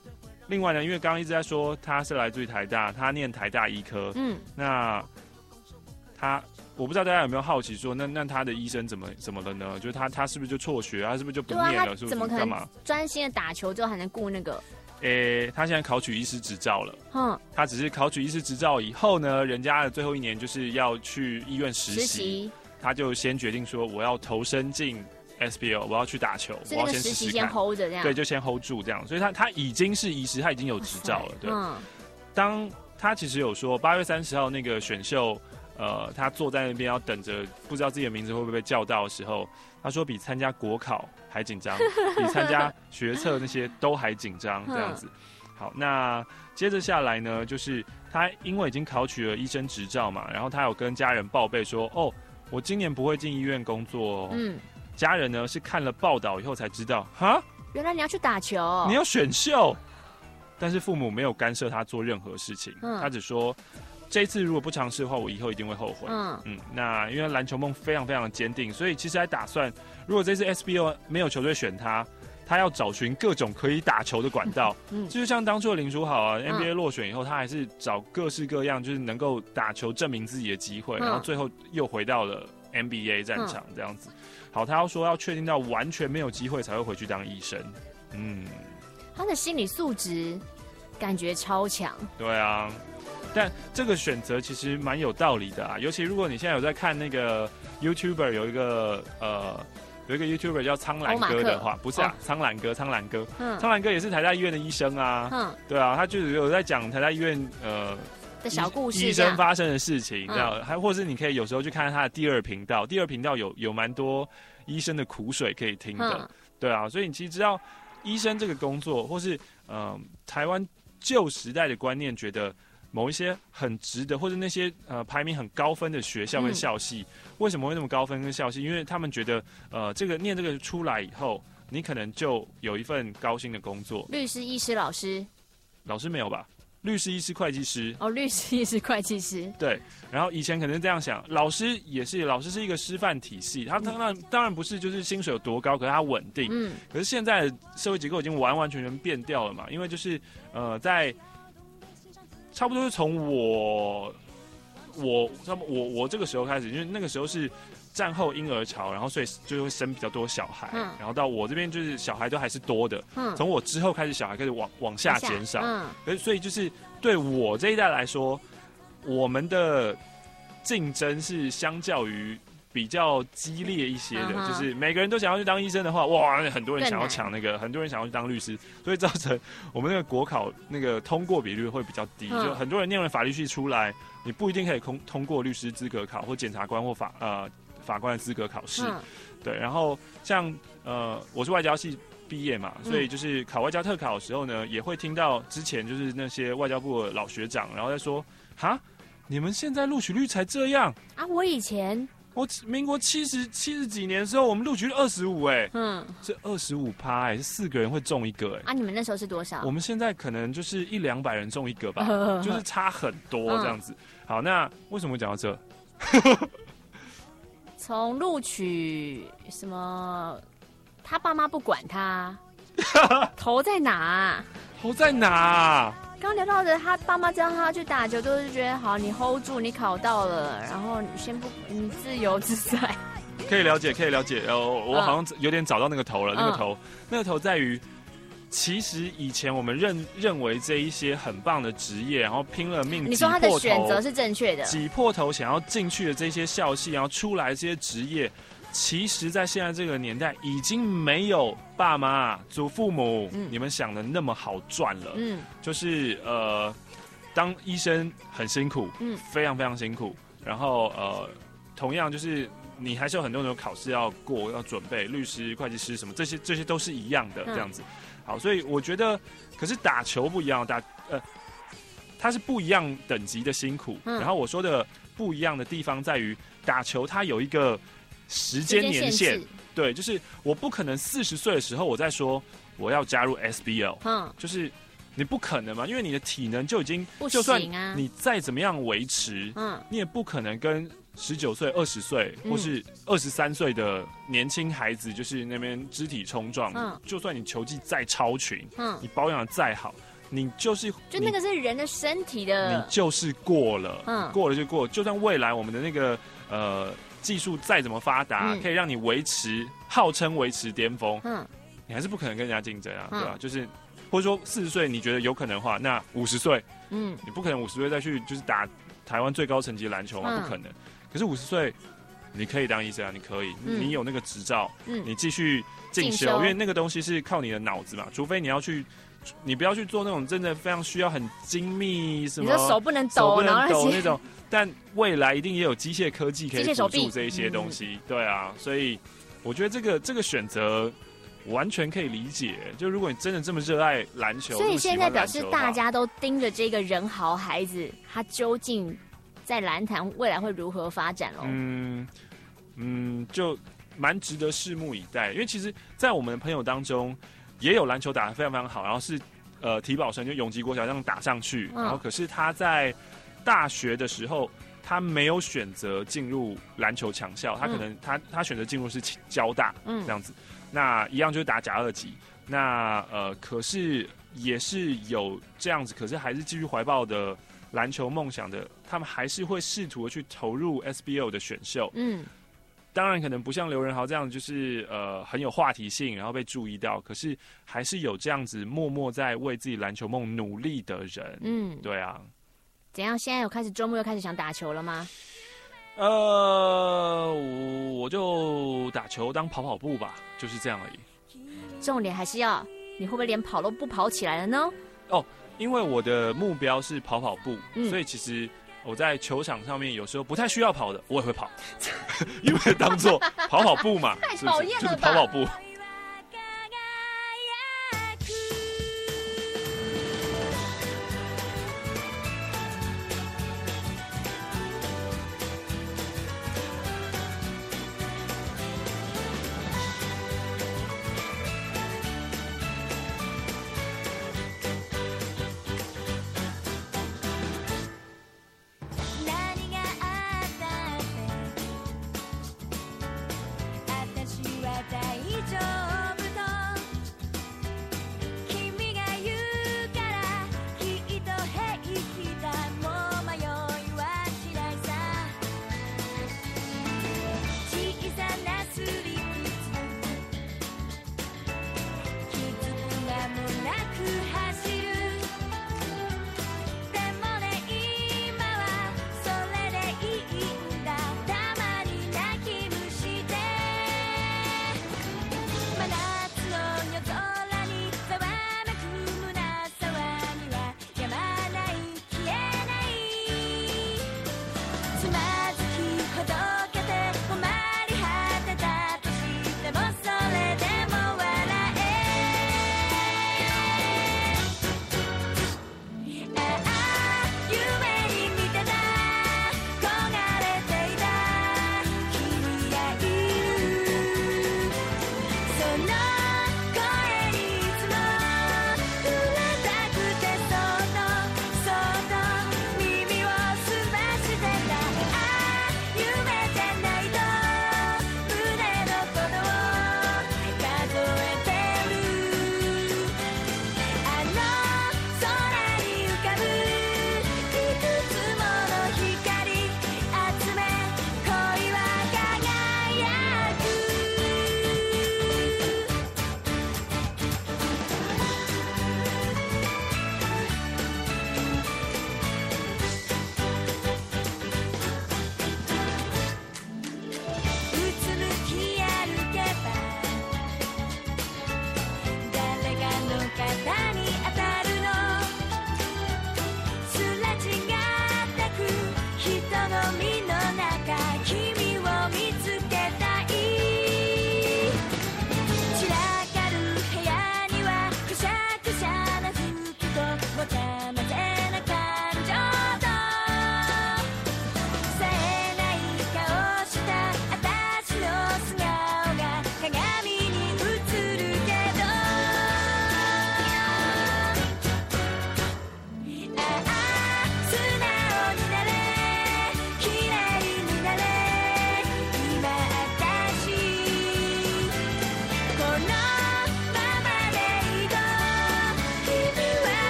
S18: 另外呢，因为刚刚一直在说他是来自于台大，他念台大医科，那我不知道大家有没有好奇说，那他的医生怎么了呢？就是他是不是就辍学啊？他是不是就不念了？是不是
S14: 怎么可能
S18: 干嘛
S14: 专心的打球之后还能顾那个？
S18: 他现在考取医师执照了。他只是考取医师执照以后呢，人家的最后1年就是要去医院实习，他就先决定说我要投身进 SBL， 我要去打球，我要先试试看。先
S14: hold 着这样。
S18: 对，就先 hold 住这样。所以他已经是医师，他已经有执照了。对。当他其实有说8月30号那个选秀，他坐在那边要等着，不知道自己的名字会不会被叫到的时候，他说比参加国考还紧张，比参加学测那些都还紧张，这样子。好，那接着下来呢，就是他因为已经考取了医生执照嘛，然后他有跟家人报备说，哦，我今年不会进医院工作哦。家人呢是看了报道以后才知道，哈，
S14: 原来你要去打球，
S18: 你要选秀，但是父母没有干涉他做任何事情，他只说，这一次如果不尝试的话，我以后一定会后悔。那因为篮球梦非常非常的坚定，所以其实还打算，如果这次 SBL 没有球队选他要找寻各种可以打球的管道。就像当初的林书豪啊，NBA 落选以后，他还是找各式各样就是能够打球证明自己的机会，然后最后又回到了 NBA 战场这样子。好，他要说要确定到完全没有机会才会回去当医生。
S14: 他的心理素质感觉超强。
S18: 对啊。但这个选择其实蛮有道理的啊，尤其如果你现在有在看那个 YouTuber 有一个 YouTuber 叫苍兰哥的话，不是啊，苍兰哥，苍兰哥也是台大医院的医生啊，对啊，他就是有在讲台大医院
S14: 的小故事，
S18: 医生发生的事情，这样，还或是你可以有时候去看他的第二频道有蛮多医生的苦水可以听的，对啊，所以你其实知道医生这个工作，或是台湾旧时代的观念，觉得某一些很值得，或者那些排名很高分的学校跟校系，为什么会那么高分跟校系？因为他们觉得念这个出来以后，你可能就有一份高薪的工作。
S14: 律师、医师、老师
S18: 没有吧？律师、医师、会计师。
S14: 律师、医师、会计师。
S18: 对，然后以前可能是这样想，老师是一个师范体系，他当然不是就是薪水有多高，可是他稳定。可是现在的社会结构已经完完全全变掉了嘛，因为就是在差不多是从我这个时候开始，因为那个时候是战后婴儿潮，然后所以就会生比较多小孩，然后到我这边就是小孩都还是多的，从我之后开始小孩开始往下减少，所以就是对我这一代来说，我们的竞争是相较于比较激烈一些的，就是每个人都想要去当医生的话，哇，很多人想要抢那个，很多人想要去当律师，所以造成我们那个国考那个通过比率会比较低，就很多人念完法律系出来，你不一定可以通过律师资格考或检察官或法官的资格考试，对，然后像我是外交系毕业嘛，所以就是考外交特考的时候呢，也会听到之前就是那些外交部的老学长，然后在说，哈，你们现在录取率才这样
S14: 啊？我以前。
S18: 我民国70几年的时候，我们录取率25，是25%，是4个人会中1个，
S14: 啊，你们那时候是多少？
S18: 我们现在可能就是100-200人中1个吧，就是差很多这样子。好，那为什么讲到这？
S14: 从录取什么，他爸妈不管他，头在哪？
S18: 头在哪？
S14: 刚聊到的，他爸妈叫他去打球，都是觉得好，你 hold 住，你考到了，然后你自由自在。
S18: 可以了解。我好像有点找到那个头了。那个头在于，其实以前我们认为这一些很棒的职业，然后拼了命，
S14: 你说他的选择是正确的，
S18: 挤破头想要进去的这些校系，然后出来这些职业。其实，在现在这个年代，已经没有爸妈、祖父母，你们想的那么好赚了。就是当医生很辛苦，非常非常辛苦。然后同样就是你还是有很多考试要过，要准备，律师、会计师什么，这些都是一样的这样子。好，所以我觉得，可是打球不一样，它是不一样等级的辛苦。然后我说的不一样的地方在于，打球它有一个时间年限，对，就是我不可能40岁的时候我再说我要加入 SBL，就是你不可能嘛，因为你的体能就已经
S14: 不行啊，
S18: 就算你再怎么样维持，你也不可能跟19岁、20岁或是23岁的年轻孩子，就是那边肢体冲撞，就算你球技再超群，你保养的再好， 你就是
S14: 就那个是人的身体的，
S18: 你就是过了，过了就过了。就算未来我们的那个技术再怎么发达，可以让你号称维持巅峰，你还是不可能跟人家竞争啊，对吧？就是或者说40岁你觉得有可能的话，那50岁，你不可能50岁再去就是打台湾最高层级的篮球嘛，不可能。可是50岁你可以当医生啊，你可以，你有那个执照，你继续进修，因为那个东西是靠你的脑子嘛，除非你不要去做那种真的非常需要很精密什么，
S14: 你的手不能抖
S18: 那种，但未来一定也有机械科技可以辅助这一些东西，对啊，所以我觉得这个选择完全可以理解。就如果你真的这么热爱篮球，
S14: 所以现在表示大家都盯着这个人豪孩子，他究竟在篮坛未来会如何发展咯？
S18: 就蛮值得拭目以待。因为其实，在我们的朋友当中，也有篮球打得非常非常好，然后是体保生，就永吉国小这样打上去，然后可是他在大学的时候，他没有选择进入篮球强校，他可能他选择进入是交大这样子，那一样就是打甲2级，那可是也是有这样子，可是还是继续怀抱的篮球梦想的，他们还是会试图的去投入 SBL 的选秀，当然可能不像刘仁豪这样，就是很有话题性，然后被注意到。可是还是有这样子默默在为自己篮球梦努力的人。对啊。
S14: 怎样？现在周末又开始想打球了吗？
S18: 我就打球当跑步吧，就是这样而已。
S14: 重点还是要你会不会连跑都不跑起来了呢？
S18: 因为我的目标是跑步，所以其实我在球场上面有时候不太需要跑的，我也会跑，因为当做跑步嘛，
S14: 太讨厌了吧，
S18: 就是跑步。
S20: 大丈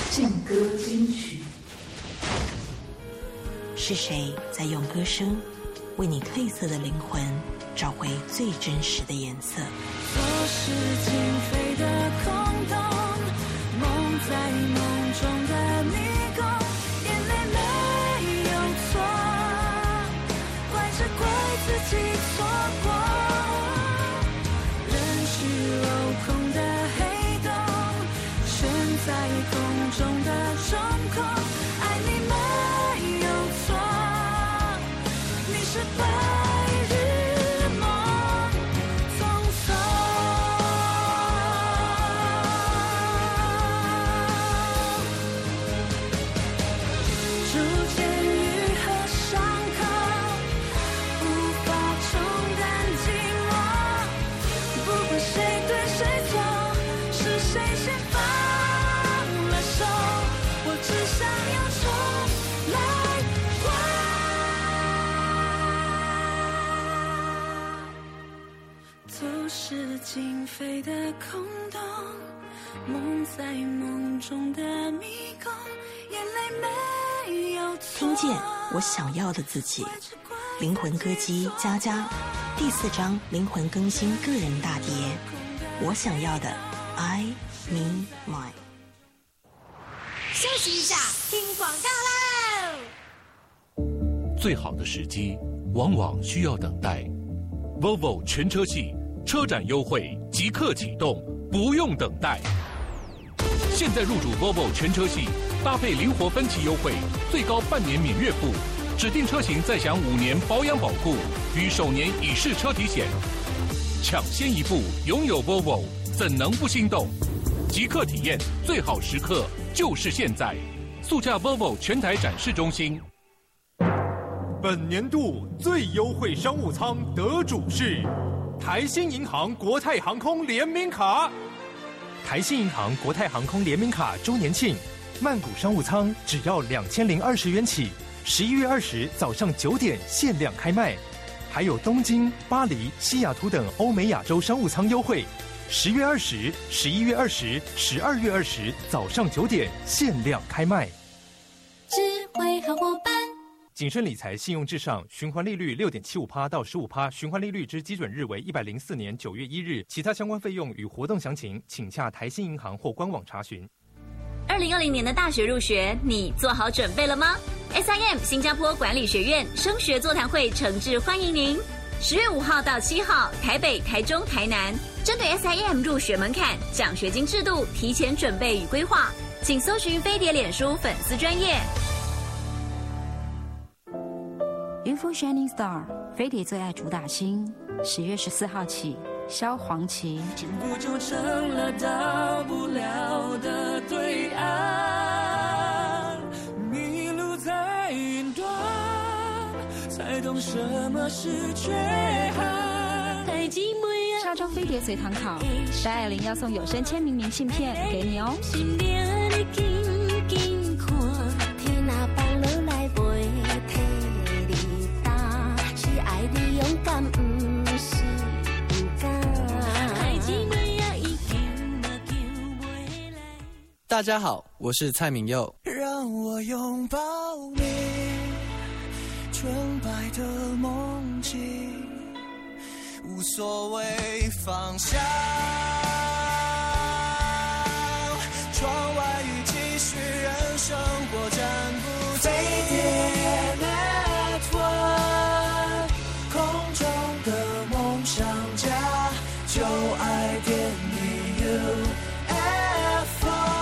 S15: 劲歌金曲。
S1: 是谁在用歌声为你褪色的灵魂找回最真实的颜色？
S20: 错是情非的空洞，梦在梦中的迷宫，眼泪没有错，怪是怪自己错过，人是镂空的黑洞，悬在空中的中空，爱你没有错，你是白日梦匆匆，逐渐愈合伤口，无法冲淡寂寞，不管谁对谁错，是谁先放了手，我只想要重来过。都是情非的空洞，梦在梦中的迷宫，眼泪没有错。
S1: 听见我想要的自己，灵魂歌姬佳佳第4张灵魂更新个人大碟，我想要的 I Me My。
S8: 休息一下，听广告喽。
S3: 最好的时机往往需要等待。Volvo 全车系车展优惠即刻启动，不用等待。现在入主 Volvo 全车系，搭配灵活分期优惠，最高半年免月付，指定车型再享5年保养保固与首年乙式车体险。抢先一步拥有 Volvo， 怎能不心动？即刻体验最好时刻就是现在！速驾 Volvo 全台展示中心。
S4: 本年度最优惠商务舱得主是台新银行国泰航空联名卡。台新银行国泰航空联名卡周年庆，曼谷商务舱只要2020元起，11月20早上9点限量开卖，还有东京、巴黎、西雅图等欧美亚洲商务舱优惠。10月20、11月20、12月20早上9点限量开卖。
S20: 智慧好伙伴。
S4: 谨慎理财，信用至上，循环利率6.75%到15%，循环利率之基准日为104年9月1日。其他相关费用与活动详情，请洽台新银行或官网查询。
S23: 2020年的大学入学，你做好准备了吗？ SIM 新加坡管理学院升学座谈会诚挚欢迎您。10月5号到7号，台北、台中、台南，针对 SIM 入学门槛、奖学金制度提前准备与规划，请搜寻飞碟脸书粉丝专页。
S5: UFO Shining Star 飞碟最爱主打星，10月14号起萧煌奇。
S20: 情不就成了到不了的对岸，迷路在云端，才懂什么是缺憾。太寂寞呀！
S5: 下周飞碟随堂考，戴爱玲要送有声签名明信片给你哦。
S28: 大家好，我是蔡明佑。
S20: 让我拥抱你，纯白的梦境，无所谓方向。窗外雨继续，任生活暂不停。飞碟 Network， 空中的梦想家，就爱点你 UFO。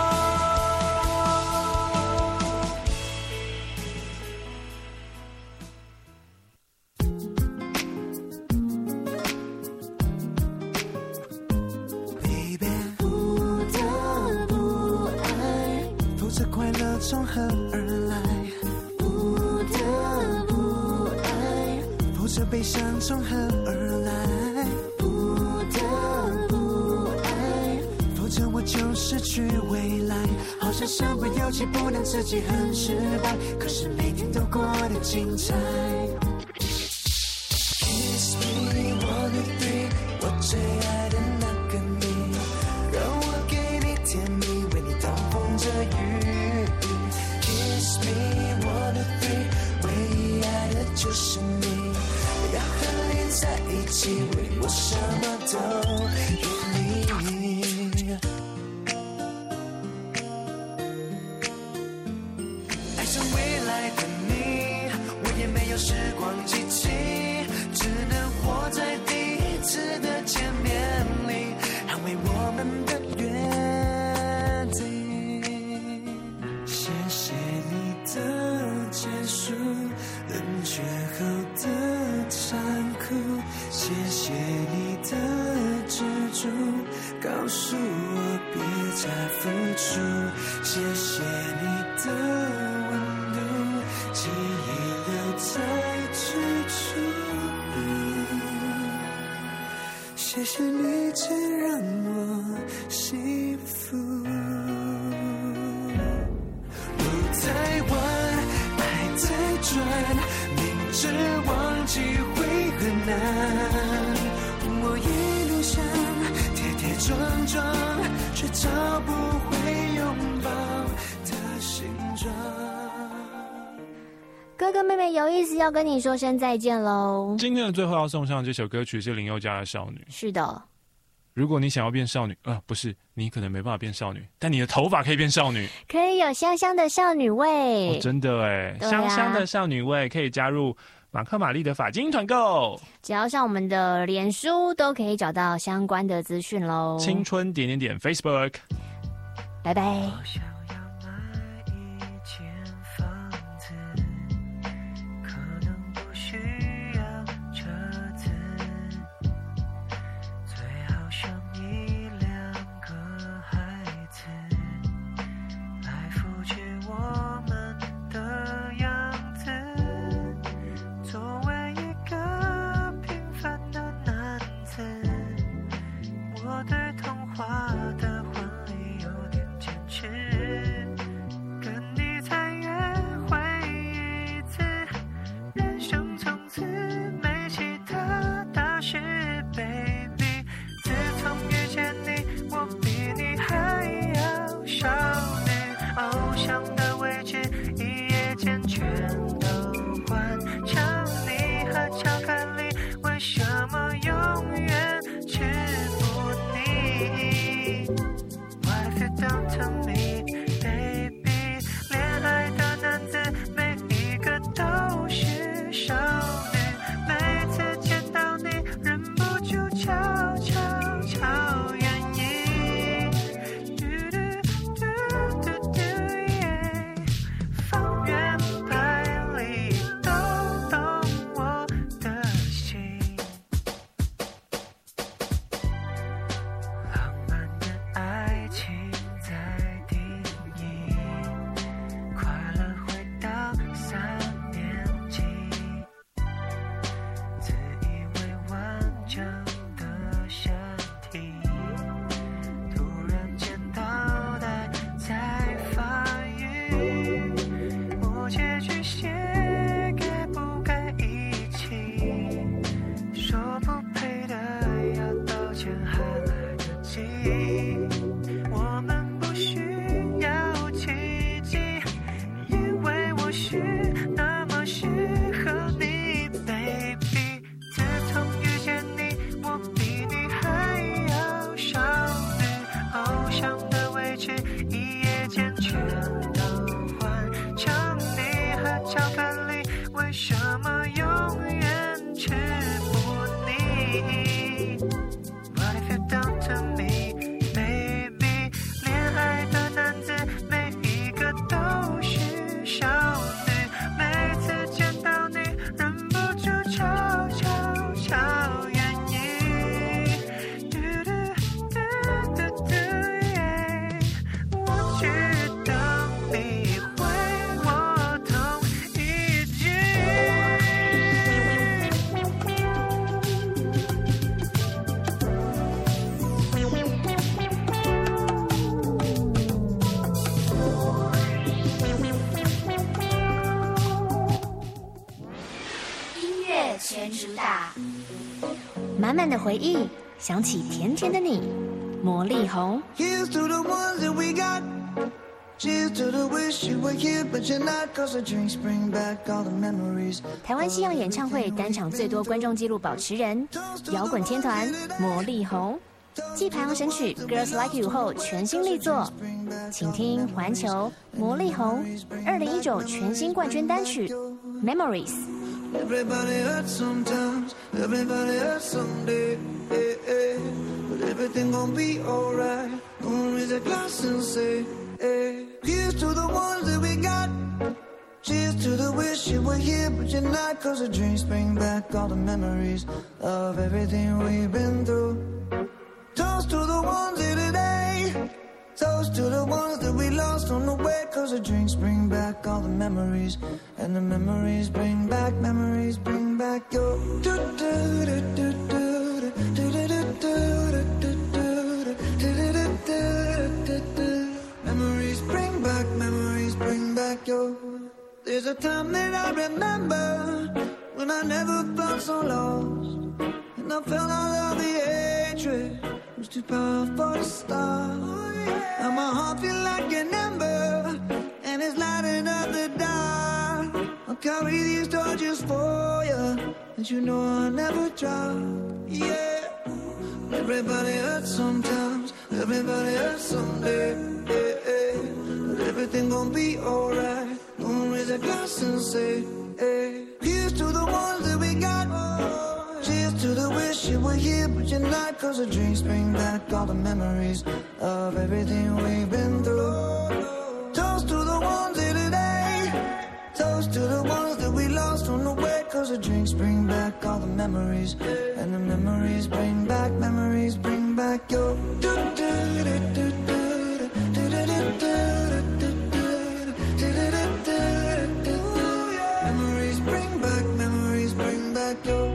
S20: 从何而来？不得不爱。否则悲伤从何而来？不得不爱。否则我就失去未来。好像身不由己，不能自己很失败，可是每天都过得精彩。Kiss me 1, 2, 3，我最爱的那个你，让我给你甜蜜，为你挡风遮雨。
S2: 以为我什么都愿意。爱上未来的你，我也没有时光机器，只能活在第一次的见面里，捍卫我们的约定。谢谢你的结束，冷却后的残酷，谢谢你的执着，告诉我别再付出，谢谢你的温度，记忆留在最初，谢谢你只让我幸福。路太弯，爱在转，明知忘记会很难，我一路上跌跌撞撞，却找不回拥抱的形状。
S14: 哥哥妹妹有意思要跟你说声再见喽。
S18: 今天的最后要送上这首歌曲是林宥嘉的《少女》。
S14: 是的，
S18: 如果你想要变少女，不是，你可能没办法变少女，但你的头发可以变少女，
S14: 可以有香香的少女味。
S18: 真的哎，
S14: 对啊，
S18: 香香的少女味可以加入马克玛丽的发精团购，
S14: 只要上我们的脸书都可以找到相关的资讯喽。
S18: 青春点 Facebook，
S14: 拜拜。满满的回忆，想起甜甜的你，魔力红。
S2: Here's to the ones that we got, Cheers to the wish you were here, but you're not, 'cause the drinks bring back all the memories.
S14: 台湾西洋演唱会单场最多观众纪录保持人，摇滚天团魔力红，继排行神曲《Girls Like You》后全新力作，请听环球魔力红2019全新冠军单曲《Memories》。
S2: Everybody hurts sometimes, everybody hurts someday. But everything gon' be alright. Gonna raise a glass and say, here's to the ones that we got. Cheers to the wish you were here, but you're not, 'cause the drinks bring back all the memories of everything we've been through. Toast to the ones here today. Toast to the ones that we lost on the way, 'cause the drinks bring back all the memories, and the memories bring back your memories bring back your. There's a time that I remember when I never felt so lost, and I felt all of the hatred was too powerful to stop. Now my heart feel like an ember, and it's lighting up the dark. I'll carry these torches for you, and you know I'll never drop. Yeah, everybody hurts sometimes, everybody hurts someday. But everything gon' be alright. Gonna raise a glass and say, here's to the ones that we got. Cheers to the wish you were here, but you're not, 'cause the drinks bring back all the memories of everything we've been through. Toast to the ones here today. Toast to the ones that we lost on the way, 'cause the drinks bring back all the memories, and the memories bring back your. Memories bring back your.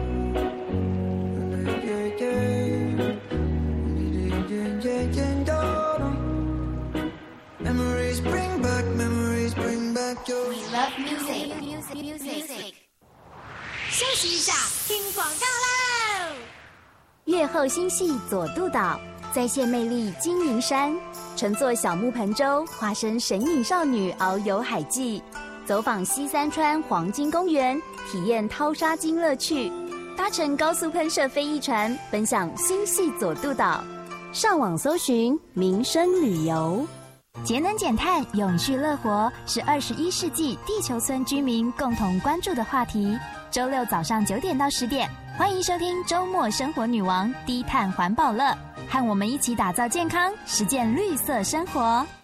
S2: Memories bring back your.
S8: We love music. 休息一下，听广告喽。
S25: 月后新戏佐渡岛，再现魅力金银山，乘坐小木盆舟，化身神隐少女遨游海记，走访西三川黄金公园，体验掏沙鲸乐趣，搭乘高速喷射飞翼船，分享新戏佐渡岛。上网搜寻民生旅游。节能减碳、永续乐活是21世纪地球村居民共同关注的话题。周六早上9点到10点，欢迎收听周末生活女王低碳环保乐，和我们一起打造健康，实践绿色生活。